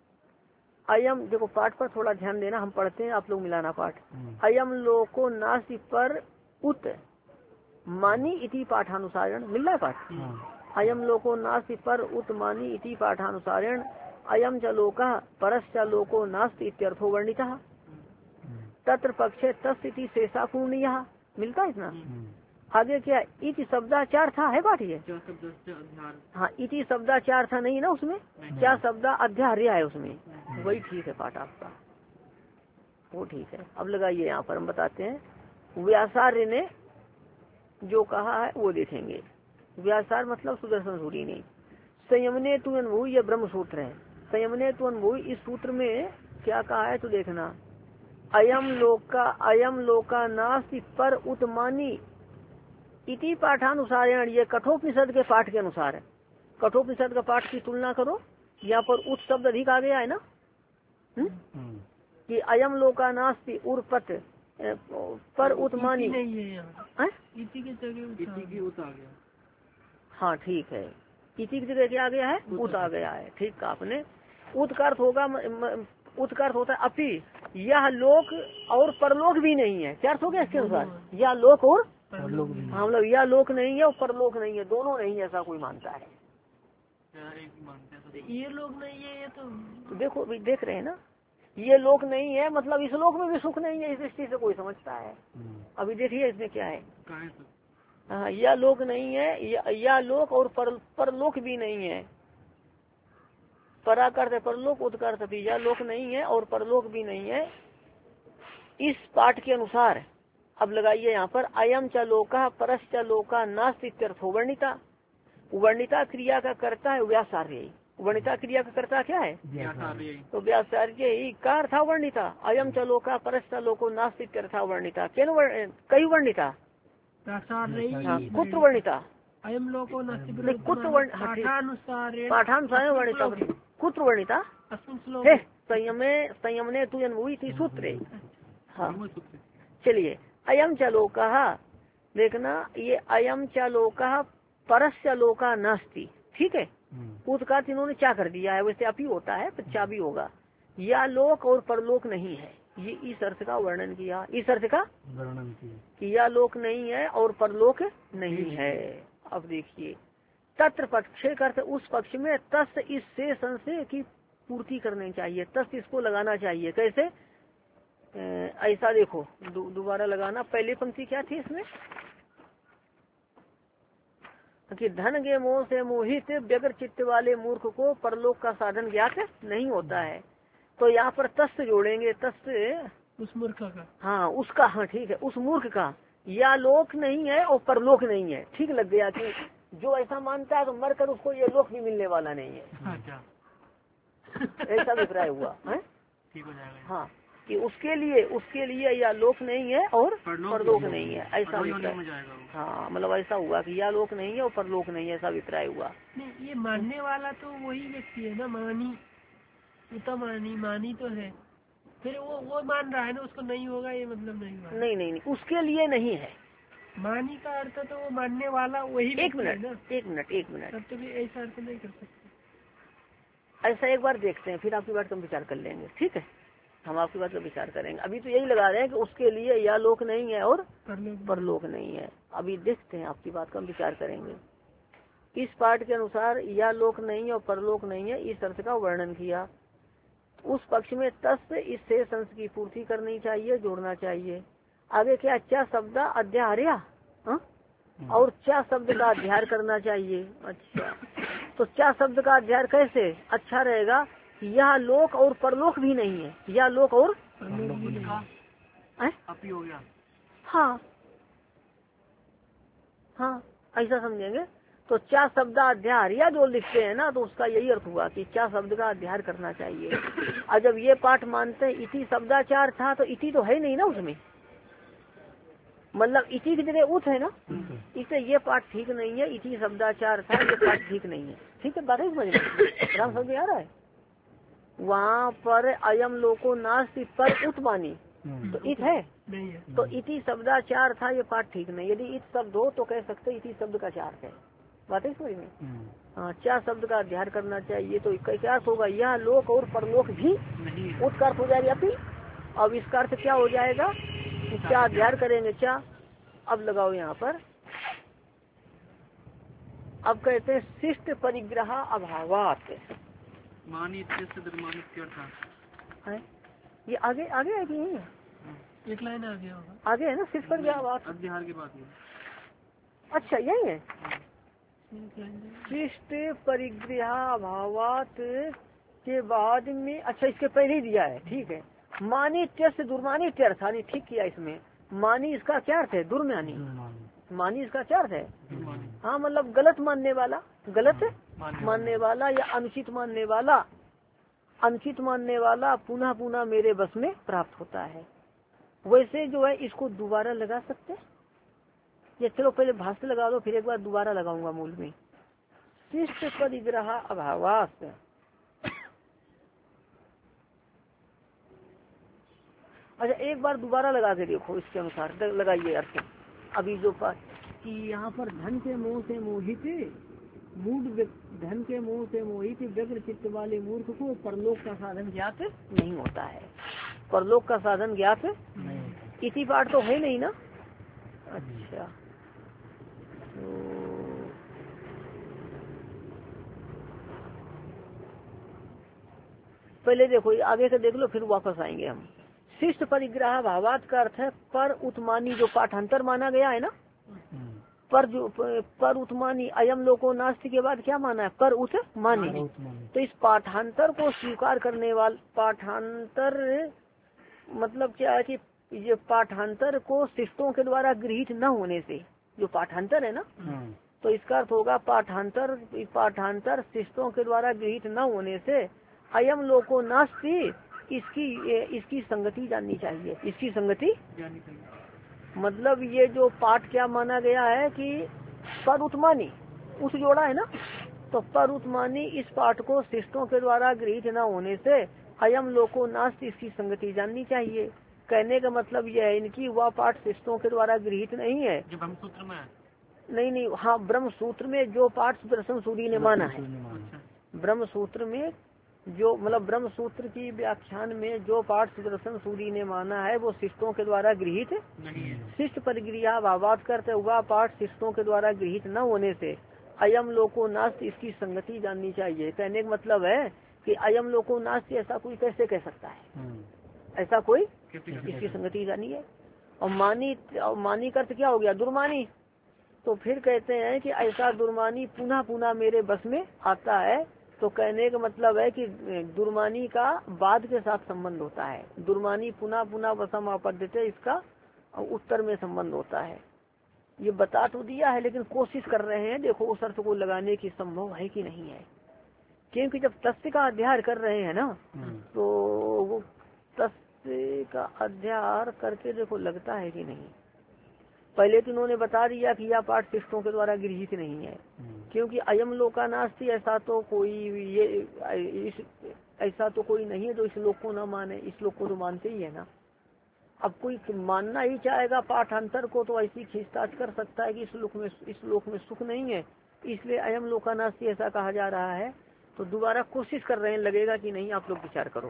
अयम देखो पाठ पर थोड़ा ध्यान देना, हम पढ़ते हैं, आप लोग मिलाना पाठ। अयम लोको नास्ति पर उत मानी इति पाठानुसारण, मिल रहा है पाठ। अयम लोको नास्ति पर उत मानी इति पाठानुसारण अयम च लोका परश्च लोको नास्ति इत्यर्थो वर्णितः। तत्र पक्षे तस्थिति शेषा पूर्णिया, मिलता है इतना। आगे क्या इति शब्दाचार था, है पाठ ये? हाँ, इति शब्दाचार था नहीं ना उसमें, क्या शब्द अध्यार्य है उसमें, वही ठीक है पाठ आपका, वो ठीक है। अब लगाइए यहाँ पर हम बताते हैं। व्यासार्य ने जो कहा है वो देखेंगे। व्यासार मतलब सुदर्शन सूरी ने। संयमने तु अनुभूय, यह ब्रह्म सूत्र है। संयमने तु अनुभूय, इस सूत्र में क्या कहा है तो देखना। अयम लोका अयम लोका नास्ति पर उत्मानी इति पाठानुसार, ये कठोपनिषद के पाठ के अनुसार है। कठोपनिषद का पाठ की तुलना करो, यहाँ पर उत शब्द अधिक आ गया है ना, हुँ? कि अयम लोका नास्ति उर्पत पर उत्मानी इति की उत आ गया। हाँ ठीक है, इति की जगह क्या आ गया है? उत आ गया है। ठीक कहा आपने। उत का अर्थ होगा, उत का अर्थ होता है अपि, यह लोक और परलोक भी नहीं है। क्या अर्थ हो गया इसके अनुसार? यह लोक और हम लोग, यह लोक नहीं है और परलोक नहीं है, दोनों नहीं है, ऐसा कोई मानता है। ये लोक नहीं है, ये तो, तो देखो अभी देख रहे हैं ना, ये लोक नहीं है मतलब इस लोक में भी सुख नहीं है, इस दृष्टि से कोई समझता है। अभी देखिए इसमें क्या है। हाँ, यह लोक नहीं है, यह लोक और पर, परलोक भी नहीं है। परा करते परलोक, उत करते भी, यह लोक नहीं है और परलोक भी नहीं है इस पाठ के अनुसार। अब लगाइए यहाँ पर अयम च लोका परश्च लोका नास्ति इत्यर्थो वर्णिता। वर्णिता क्रिया का करता है व्यासार्य, वर्णिता क्रिया का कर्ता क्या है? व्यासार्य। तो व्यासार्य ही का अर्था वर्णिता, अयम च लोका परश्च लोको नास्ति अर्था वर्णिता। केन वर्ण कई वर्णिता? हाँ, कुत्र वर्णिता? अयम लोको नास्ति नहीं, कुत्र वर्ण पाठानुसार पाठानुसार वर्णिता। कुत्र वर्णिता है? संयमे संयमने तु अनुभवी थी सूत्र। हाँ चलिए, अयम च लोका, देखना ये अयम च लोका परस्य लोका नास्ति, ठीक है। उत्का इन्होंने क्या कर दिया है, वैसे आप ही होता है तो चा भी होगा। या लोक और परलोक नहीं है, ये इस अर्थ का वर्णन किया, इस अर्थ का वर्णन किया कि या लोक नहीं है और परलोक नहीं है। अब देखिए, तत्र पक्षे अर्थ उस पक्ष में तस् इस से संशय की पूर्ति करनी चाहिए, तस् इसको लगाना चाहिए। कैसे? ऐसा देखो, दोबारा लगाना। पहली पंक्ति क्या थी इसमें कि धन के मोह से मोहित व्यग्र चित्त वाले मूर्ख को परलोक का साधन ज्ञात नहीं होता है। तो यहाँ पर तस्त जोड़ेंगे, तस्त उस मूर्ख का, हाँ उसका, हाँ ठीक है, उस मूर्ख का। या लोक नहीं है और परलोक नहीं है, ठीक लग गया कि जो ऐसा मानता है तो मरकर उसको ये लोक भी मिलने वाला नहीं है। ऐसा अभिप्राय हुआ है, ठीक हो जाएगा। हाँ कि उसके लिए उसके लिए या लोक नहीं है और परलोक नहीं है, ऐसा अभिप्राय। हाँ मतलब ऐसा हुआ कि या लोक नहीं है और परलोक नहीं है, ऐसा अभिप्राय हुआ। नहीं, ये मानने वाला तो वही व्यक्ति है ना, मानी तो मानी मानी तो है, फिर वो वो मान रहा है ना, उसको नहीं होगा ये मतलब नहीं हुआ। नहीं नहीं नहीं, उसके लिए नहीं है। मानी का अर्थ तो वो मानने वाला वही। एक मिनट एक मिनट एक मिनट तब तो भी ऐसा अर्थ नहीं कर सकते। ऐसा एक बार देखते हैं, फिर आपकी बात हम विचार कर लेंगे, ठीक है। हम आपकी बात पर विचार करेंगे। अभी तो यही लगा रहे हैं कि उसके लिए या लोक नहीं है और परलोक नहीं है। अभी देखते हैं, आपकी बात का हम विचार करेंगे। इस पाठ के अनुसार या लोक नहीं है और परलोक नहीं है, इस अर्थ का वर्णन किया। उस पक्ष में तस् इस शेष अंश की पूर्ति करनी चाहिए, जोड़ना चाहिए। आगे क्या? चा शब्द अध्यार्या, और चा शब्द का अध्ययन करना चाहिए। अच्छा, तो चा शब्द का अध्ययन कैसे अच्छा रहेगा? यह लोक और परलोक भी नहीं है, या लोक और अपी हो गया। हाँ हाँ ऐसा समझेंगे। तो चा शब्द अध्याय या जो लिखते हैं ना, तो उसका यही अर्थ हुआ कि चा शब्द का अध्ययन करना चाहिए। और जब ये पाठ मानते हैं इति शब्दाचार था, तो इति तो है नहीं ना उसमें, मतलब इति की जगह उत है ना, इससे ये पाठ ठीक नहीं है। इति शब्दाचार था, ये पाठ ठीक नहीं है। ठीक है, बात है समझ में, राम समझ आ रहा है। वहाँ पर अयम लोको नास्ति पर उत मानी, तो इत है नहीं है, तो इति शब्दाचार था, ये पाठ ठीक नहीं। यदि इत शब्द हो तो कह सकते इति शब्द का चार है। बात है समझ में। हाँ, चार शब्द का अध्ययन करना चाहिए। तो क्या अर्थ होगा? यह लोक और परलोक भी उत्का अर्थ हो जाएगा अपनी। अब इसका अर्थ क्या हो जाएगा? क्या अध्ययन करेंगे? क्या अब लगाओ यहाँ पर। अब कहते हैं शिष्ट परिग्रह अभावात मानी है। ये आगे आगे है कि नहीं है? एक लाइन आगे होगा, आगे है ना शिष्ट परिग्रह अभावात। अध्ययन के बाद अच्छा यही है, शिष्ट परिग्रह अभावात के बाद में। अच्छा, इसके पहले ही दिया है, ठीक है। मानी त्यर्थ दुर्मानी त्यर्थ, ठीक किया इसमें। मानी इसका क्या अर्थ है? दुर्मानी। मानी इसका क्या अर्थ है? हाँ, मतलब गलत मानने वाला, गलत मानने वाला या अनुचित मानने वाला। अनुचित मानने वाला पुनः पुनः मेरे बस में प्राप्त होता है। वैसे जो है इसको दोबारा लगा सकते, या चलो पहले भाष्य लगा दो, फिर एक बार दोबारा लगाऊंगा मूल में। शिष्ट परिग्रह अभावास, अच्छा एक बार दोबारा लगा के देखो, इसके अनुसार लगाइए अर्थ। अभी जो पाठ कि यहाँ पर धन के मोह से मोहित मूड, धन के मोह से मोहित व्यग्र चित्त वाले मूर्ख को परलोक का साधन ज्ञात नहीं होता है। परलोक का साधन ज्ञात इसी पाठ तो है नहीं ना। अच्छा, तो पहले देखो आगे का देख लो, फिर वापस आएंगे हम। शिष्ट परिग्रह भावात का अर्थ है पर उत्मानी, जो पाठांतर माना गया है ना। पर जो पर उत्मानी, अयम लोको नास्ति के बाद क्या माना है? पर उत्मानी। तो इस पाठांतर को स्वीकार करने वाले, पाठांतर मतलब क्या है कि ये पाठांतर को शिष्टों के द्वारा गृहीत न होने से, जो पाठांतर है ना, तो इसका अर्थ होगा पाठांतर पाठांतर शिष्टों के द्वारा गृहीत न होने से अयम लोको नास्ति, इसकी इसकी संगति जाननी चाहिए। इसकी संगति मतलब ये जो पाठ क्या माना गया है कि पर उत्मानी उस जोड़ा है ना, तो पर उत्मानी इस पाठ को शिष्टों के द्वारा गृहीत न होने से अयम लोको नास्ति, इसकी संगति जाननी चाहिए। कहने का मतलब यह है इनकी वह पाठ शिष्टों के द्वारा गृहीत नहीं है जो ब्रह्म सूत्र में है। नहीं नहीं हाँ, ब्रह्म सूत्र में जो पाठ सुदर्शन सूरी ने माना है, ब्रह्म सूत्र में जो मतलब ब्रह्म सूत्र की व्याख्यान में जो पाठ सुदर्शन सूरी ने माना है वो शिष्टों के द्वारा गृहीत नहीं है। शिष्ट परिक्रिया भावात करते हुआ पाठ शिष्टों के द्वारा गृहीत न होने से अयम लोको नास्त, इसकी संगति जाननी चाहिए। कहने का मतलब है कि अयम लोको नास्त ऐसा कोई कैसे कह सकता है, ऐसा कोई इसकी संगति जानिए। और मानी और मानी का अर्थ क्या हो गया, दुर्मानी। तो फिर कहते हैं कि ऐसा दुर्मानी पुनः पुनः मेरे बस में आता है। तो कहने का मतलब है कि दुर्मानी का बाद के साथ संबंध होता है। दुर्मानी पुनः पुनः वसम आपद्यते, इसका उत्तर में संबंध होता है। ये बता तो दिया है लेकिन कोशिश कर रहे हैं देखो उस अर्थ को लगाने की संभव है कि नहीं है। क्योंकि जब तस्य का अध्ययन कर रहे हैं ना, तो वो तस्य का अध्ययन करके देखो लगता है कि नहीं। पहले तो उन्होंने बता दिया कि यह पाठ शिष्टों के द्वारा गृहीत नहीं है, क्योंकि अयम लोका नास्ति ऐसा तो कोई ये इस ऐसा तो कोई नहीं है जो इस लोक को न माने। इस लोक को तो मानते ही है ना। अब कोई मानना ही चाहेगा पाठांतर को तो ऐसी खींचताछ कर सकता है कि इस लोक में इस लोक में सुख नहीं है, इसलिए अयम लोका नास्ति ऐसा कहा जा रहा है। तो दोबारा कोशिश कर रहे हैं, लगेगा कि नहीं। आप लोग विचार करो।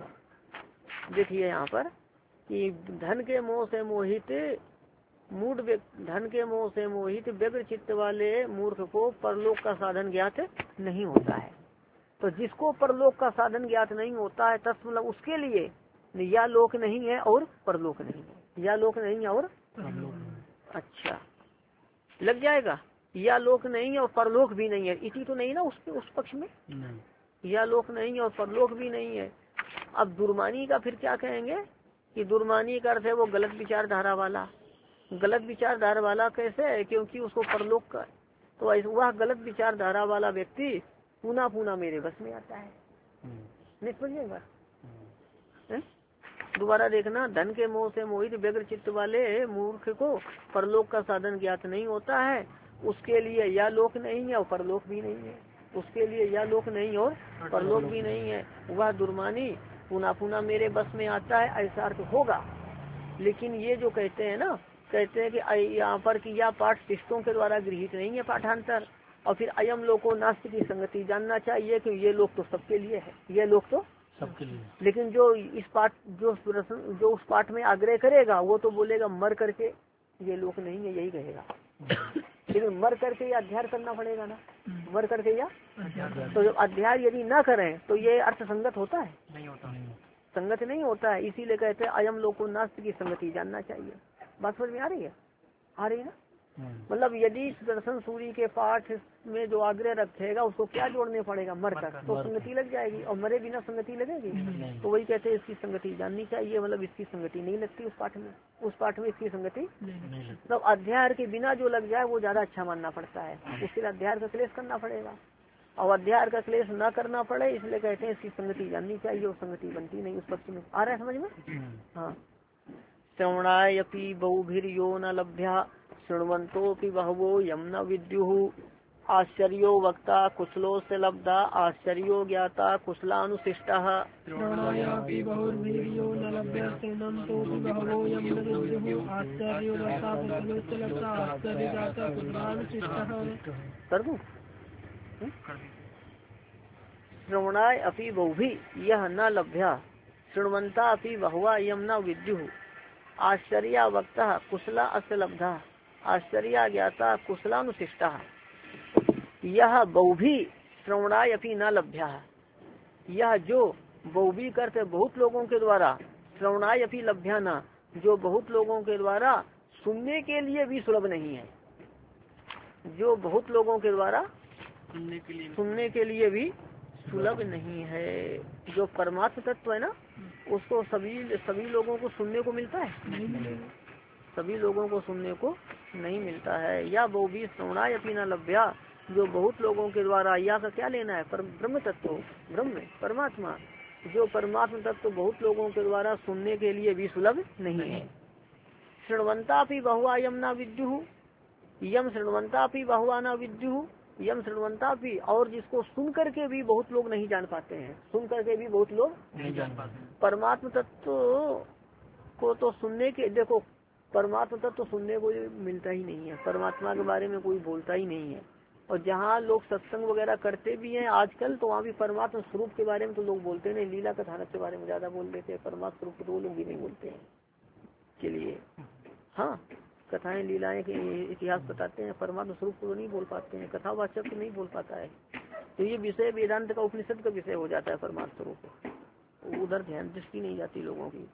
देखिए यहाँ पर कि धन के मोह से मोहित मूढ़ धन के मोह से मोहित व्यग्र चित्त वाले मूर्ख को परलोक का साधन ज्ञात नहीं होता है। तो जिसको परलोक का साधन ज्ञात नहीं होता है तब मतलब उसके लिए या लोक नहीं है और परलोक नहीं है, या लोक नहीं है और अच्छा लग जाएगा। या लोक नहीं है और परलोक भी नहीं है, इसी तो नहीं ना उस उस पक्ष में नहीं। या लोक नहीं है और परलोक भी नहीं है। अब दुर्मानी का फिर क्या कहेंगे कि दुर्मानी का अर्थ है वो गलत विचारधारा वाला। गलत विचारधारा वाला कैसे है, क्योंकि उसको परलोक का, तो वह गलत विचारधारा वाला व्यक्ति पुनः पुनः मेरे बस में आता है। नहीं समझिएगा, दोबारा देखना। धन के मोह से मोहित व्यग्र चित्त वाले मूर्ख को परलोक का साधन ज्ञात नहीं होता है, उसके लिए या लोक नहीं है और परलोक भी नहीं है। उसके लिए या लोक नहीं और परलोक भी नहीं है। वह दुर्मानी पुनः पुनः मेरे बस में आता है, ऐसा अर्थ होगा। लेकिन ये जो कहते हैं ना, कहते हैं कि यहाँ पर कि यह पाठ शिष्टों के द्वारा गृहीत नहीं है पाठांतर, और फिर अयम लोको नास्ति की संगति जानना चाहिए कि ये लोग तो सबके लिए है, ये लोग तो सबके लिए। लेकिन जो इस पाठ जो जो उस पाठ में आग्रह करेगा वो तो बोलेगा मर करके ये लोग नहीं है, यही कहेगा। लेकिन मर करके या अध्ययन करना पड़ेगा ना, मर करके या तो जब अध्ययन यदि ना करें तो ये अर्थ संगत होता है, नहीं होता, संगत नहीं होता है। इसीलिए कहते हैं अयम लोको नास्ति की संगति जानना चाहिए। बात समझ में आ रही है, आ रही है ना। मतलब यदि सुदर्शन सूरी के पाठ में जो आग्रह रखेगा उसको क्या जोड़ने पड़ेगा, मर कर, तो संगति लग जाएगी, और मरे बिना संगति लगेगी। तो वही कहते हैं इसकी संगति जाननी चाहिए। मतलब इसकी संगति नहीं लगती उस पाठ में, उस पाठ में इसकी संगति मतलब अध्याय के बिना जो लग जाए वो ज्यादा अच्छा मानना पड़ता है। उसके लिए अध्याय का क्लेश करना पड़ेगा, और अध्याय का क्लेश न करना पड़े इसलिए कहते हैं इसकी संगति जाननी चाहिए। और संगति बनती नहीं उस पक्ष में। आ रहा है समझ में। हाँ, श्रवणायपि बहुभिर्यो न लभ्या शृण्वन्तोऽपि बहवो यं न विद्युः आश्चर्यो वक्ता कुशलो से लब्धा आश्चर्यो ज्ञाता कुशलानुशिष्टः। श्रवणायापि बहुभिर्यो न लभ्या शृण्वन्तोऽपि बहवो यं न विद्युः आश्चर्यो वक्ता कुशलो से लब्धा आश्चर्यो ज्ञाता कुशलानुशिष्टः। कर दूं? श्रवणाय अपि बहुभि यह न लभ्या शृण्वन्ता अपि बहवा यं न विद्युः आश्चर्य वक्ता कुशला अस्य लब्धा आश्चर्य ज्ञाता कुशलानुशिष्टा। यह बहुभी श्रवणाय अपनी न लभ्या, यह जो बहुभी करते बहुत लोगों के द्वारा, श्रवणाय अपनी लभ्या न, जो बहुत लोगों के द्वारा सुनने के लिए भी सुलभ नहीं है। जो बहुत लोगों के द्वारा सुनने के लिए सुनने के लिए भी सुलभ नहीं है। जो परमात्म तत्व है ना, उसको सभी सभी लोगों को सुनने को मिलता है, सभी लोगों को सुनने को नहीं मिलता है। या वो भी श्रवणा अपनी न लभ्या, जो बहुत लोगों के द्वारा, या का क्या लेना है, पर ब्रह्म तत्व, ब्रह्म परमात्मा, जो परमात्मा तत्व बहुत लोगों के द्वारा सुनने के लिए भी सुलभ नहीं है। श्रृण्वंता भी बहुआ यम ना विद्यु, यम श्रृण्वंता भी बहुआ ना विद्यु, यम श्रृण्वंता भी, और जिसको सुन करके भी बहुत लोग नहीं जान पाते हैं, सुन करके भी बहुत लोग नहीं जान पाते। परमात्मा तत्व को तो सुनने के, देखो परमात्मा तत्व तो सुनने को मिलता ही नहीं है, परमात्मा के बारे में कोई बोलता ही नहीं है। और जहाँ लोग सत्संग वगैरह करते भी हैं आजकल, तो वहाँ भी परमात्मा स्वरूप के बारे में तो लोग बोलते नहीं, लीला कथानक के बारे में ज्यादा बोल देते हैं, परमात्मा स्वरूप को तो लोग भी नहीं बोलते हैं के लिए। हाँ, कथाएं लीलाएं के इतिहास बताते हैं, परमात्मा स्वरूप को तो नहीं बोल पाते हैं, कथावाचक तो नहीं बोल पाता है। तो ये विषय वेदांत का, उपनिषद का विषय हो जाता है परमात्मा स्वरूप, उधर ध्यान दृष्टि नहीं जाती लोगों की।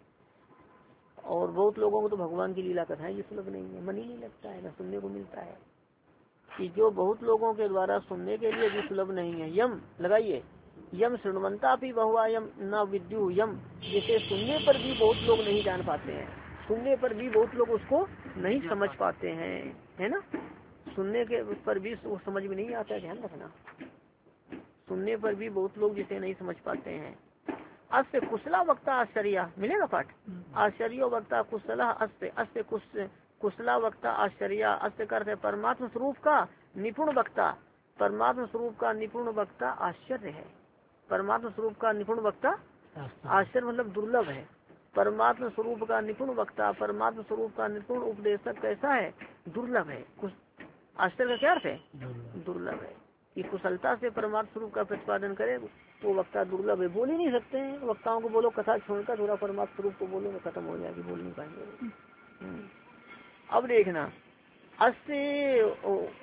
और बहुत लोगों को तो भगवान की लीला कथाएं ये सुलभ नहीं है, मन ही नहीं लगता है, न सुनने को मिलता है। कि जो बहुत लोगों के द्वारा सुनने के लिए भी सुलभ नहीं है। यम लगाइए, यम श्रृण्वंता भी बहुआ यम न विद्यु, यम जिसे सुनने पर भी बहुत लोग नहीं जान पाते हैं, सुनने पर भी बहुत लोग उसको नहीं समझ पाते हैं, है ना। सुनने के पर भी वो समझ में नहीं आता है, ध्यान रखना, सुनने पर भी बहुत लोग जिसे नहीं समझ पाते हैं। अस्य कुशला वक्ता आश्चर्य, मिलेगा पाठ, आश्चर्य वक्ता कुशला, अस्य अस्य कुश कुशला वक्ता आश्चर्य, अस्य का अर्थ है परमात्मा स्वरूप का निपुण वक्ता, परमात्मा स्वरूप का निपुण वक्ता आश्चर्य है, परमात्मा स्वरूप का निपुण वक्ता आश्चर्य मतलब दुर्लभ है। परमात्मा स्वरूप का निपुण वक्ता, परमात्मा स्वरूप का निपुण उपदेशक कैसा है, दुर्लभ है। आश्चर्य का क्या अर्थ है, दुर्लभ है। कि कुशलता से परमात्मा स्वरूप का प्रतिपादन करे वो वक्ता दुर्लभ है, बोल ही नहीं सकते हैं। वक्ताओं को बोलो कथा छोड़कर थोड़ा परमात्मा स्वरूप को बोलो, खत्म हो जाएगी, बोल नहीं पाएंगे। अब देखना, अस्य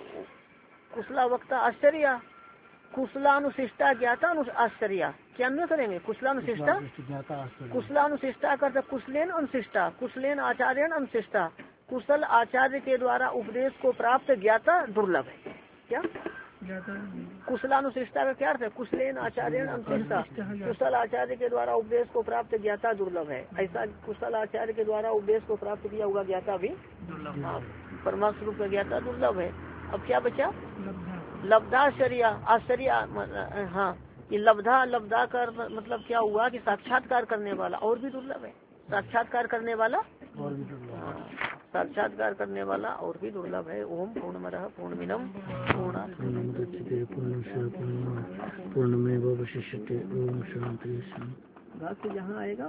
कुशला वक्ता आश्चर्य, कुशलानुशिष्टा ज्ञाता आश्चर्य, क्या अन्वय करेंगे, कुशलानुशिष्टा, कुशलानुशिष्टा कर कुशलेन अनुशिष्टा, कुशलेन आचार्यन अनुशिष्टा, कुशल आचार्य के द्वारा उपदेश को प्राप्त ज्ञाता दुर्लभ है। क्या कुशलानुशिष्टा का क्या अर्थ है, कुशलेन आचार्य अनुशिष्टा, कुशल आचार्य के द्वारा उपदेश को प्राप्त ज्ञाता दुर्लभ है। ऐसा कुशल आचार्य के द्वारा उपदेश को प्राप्त किया हुआ ज्ञाता भी दुर्लभ, हाँ परमात्मा स्वरूप का ज्ञाता दुर्लभ है। अब क्या बचा, लब्धाश्चर्य, आश्चर्य, हाँ ये लब्धा, लब्धा कर मतलब क्या हुआ कि साक्षात्कार करने वाला और भी दुर्लभ है, साक्षात्कार करने वाला और भी दुर्लभ, साक्षात्कार करने वाला और भी दुर्लभ है। ओम पूर्णमदः पूर्णमिदं पूर्णात् पूर्णमेवावशिष्यते। ओम शांति शांति। जहाँ आएगा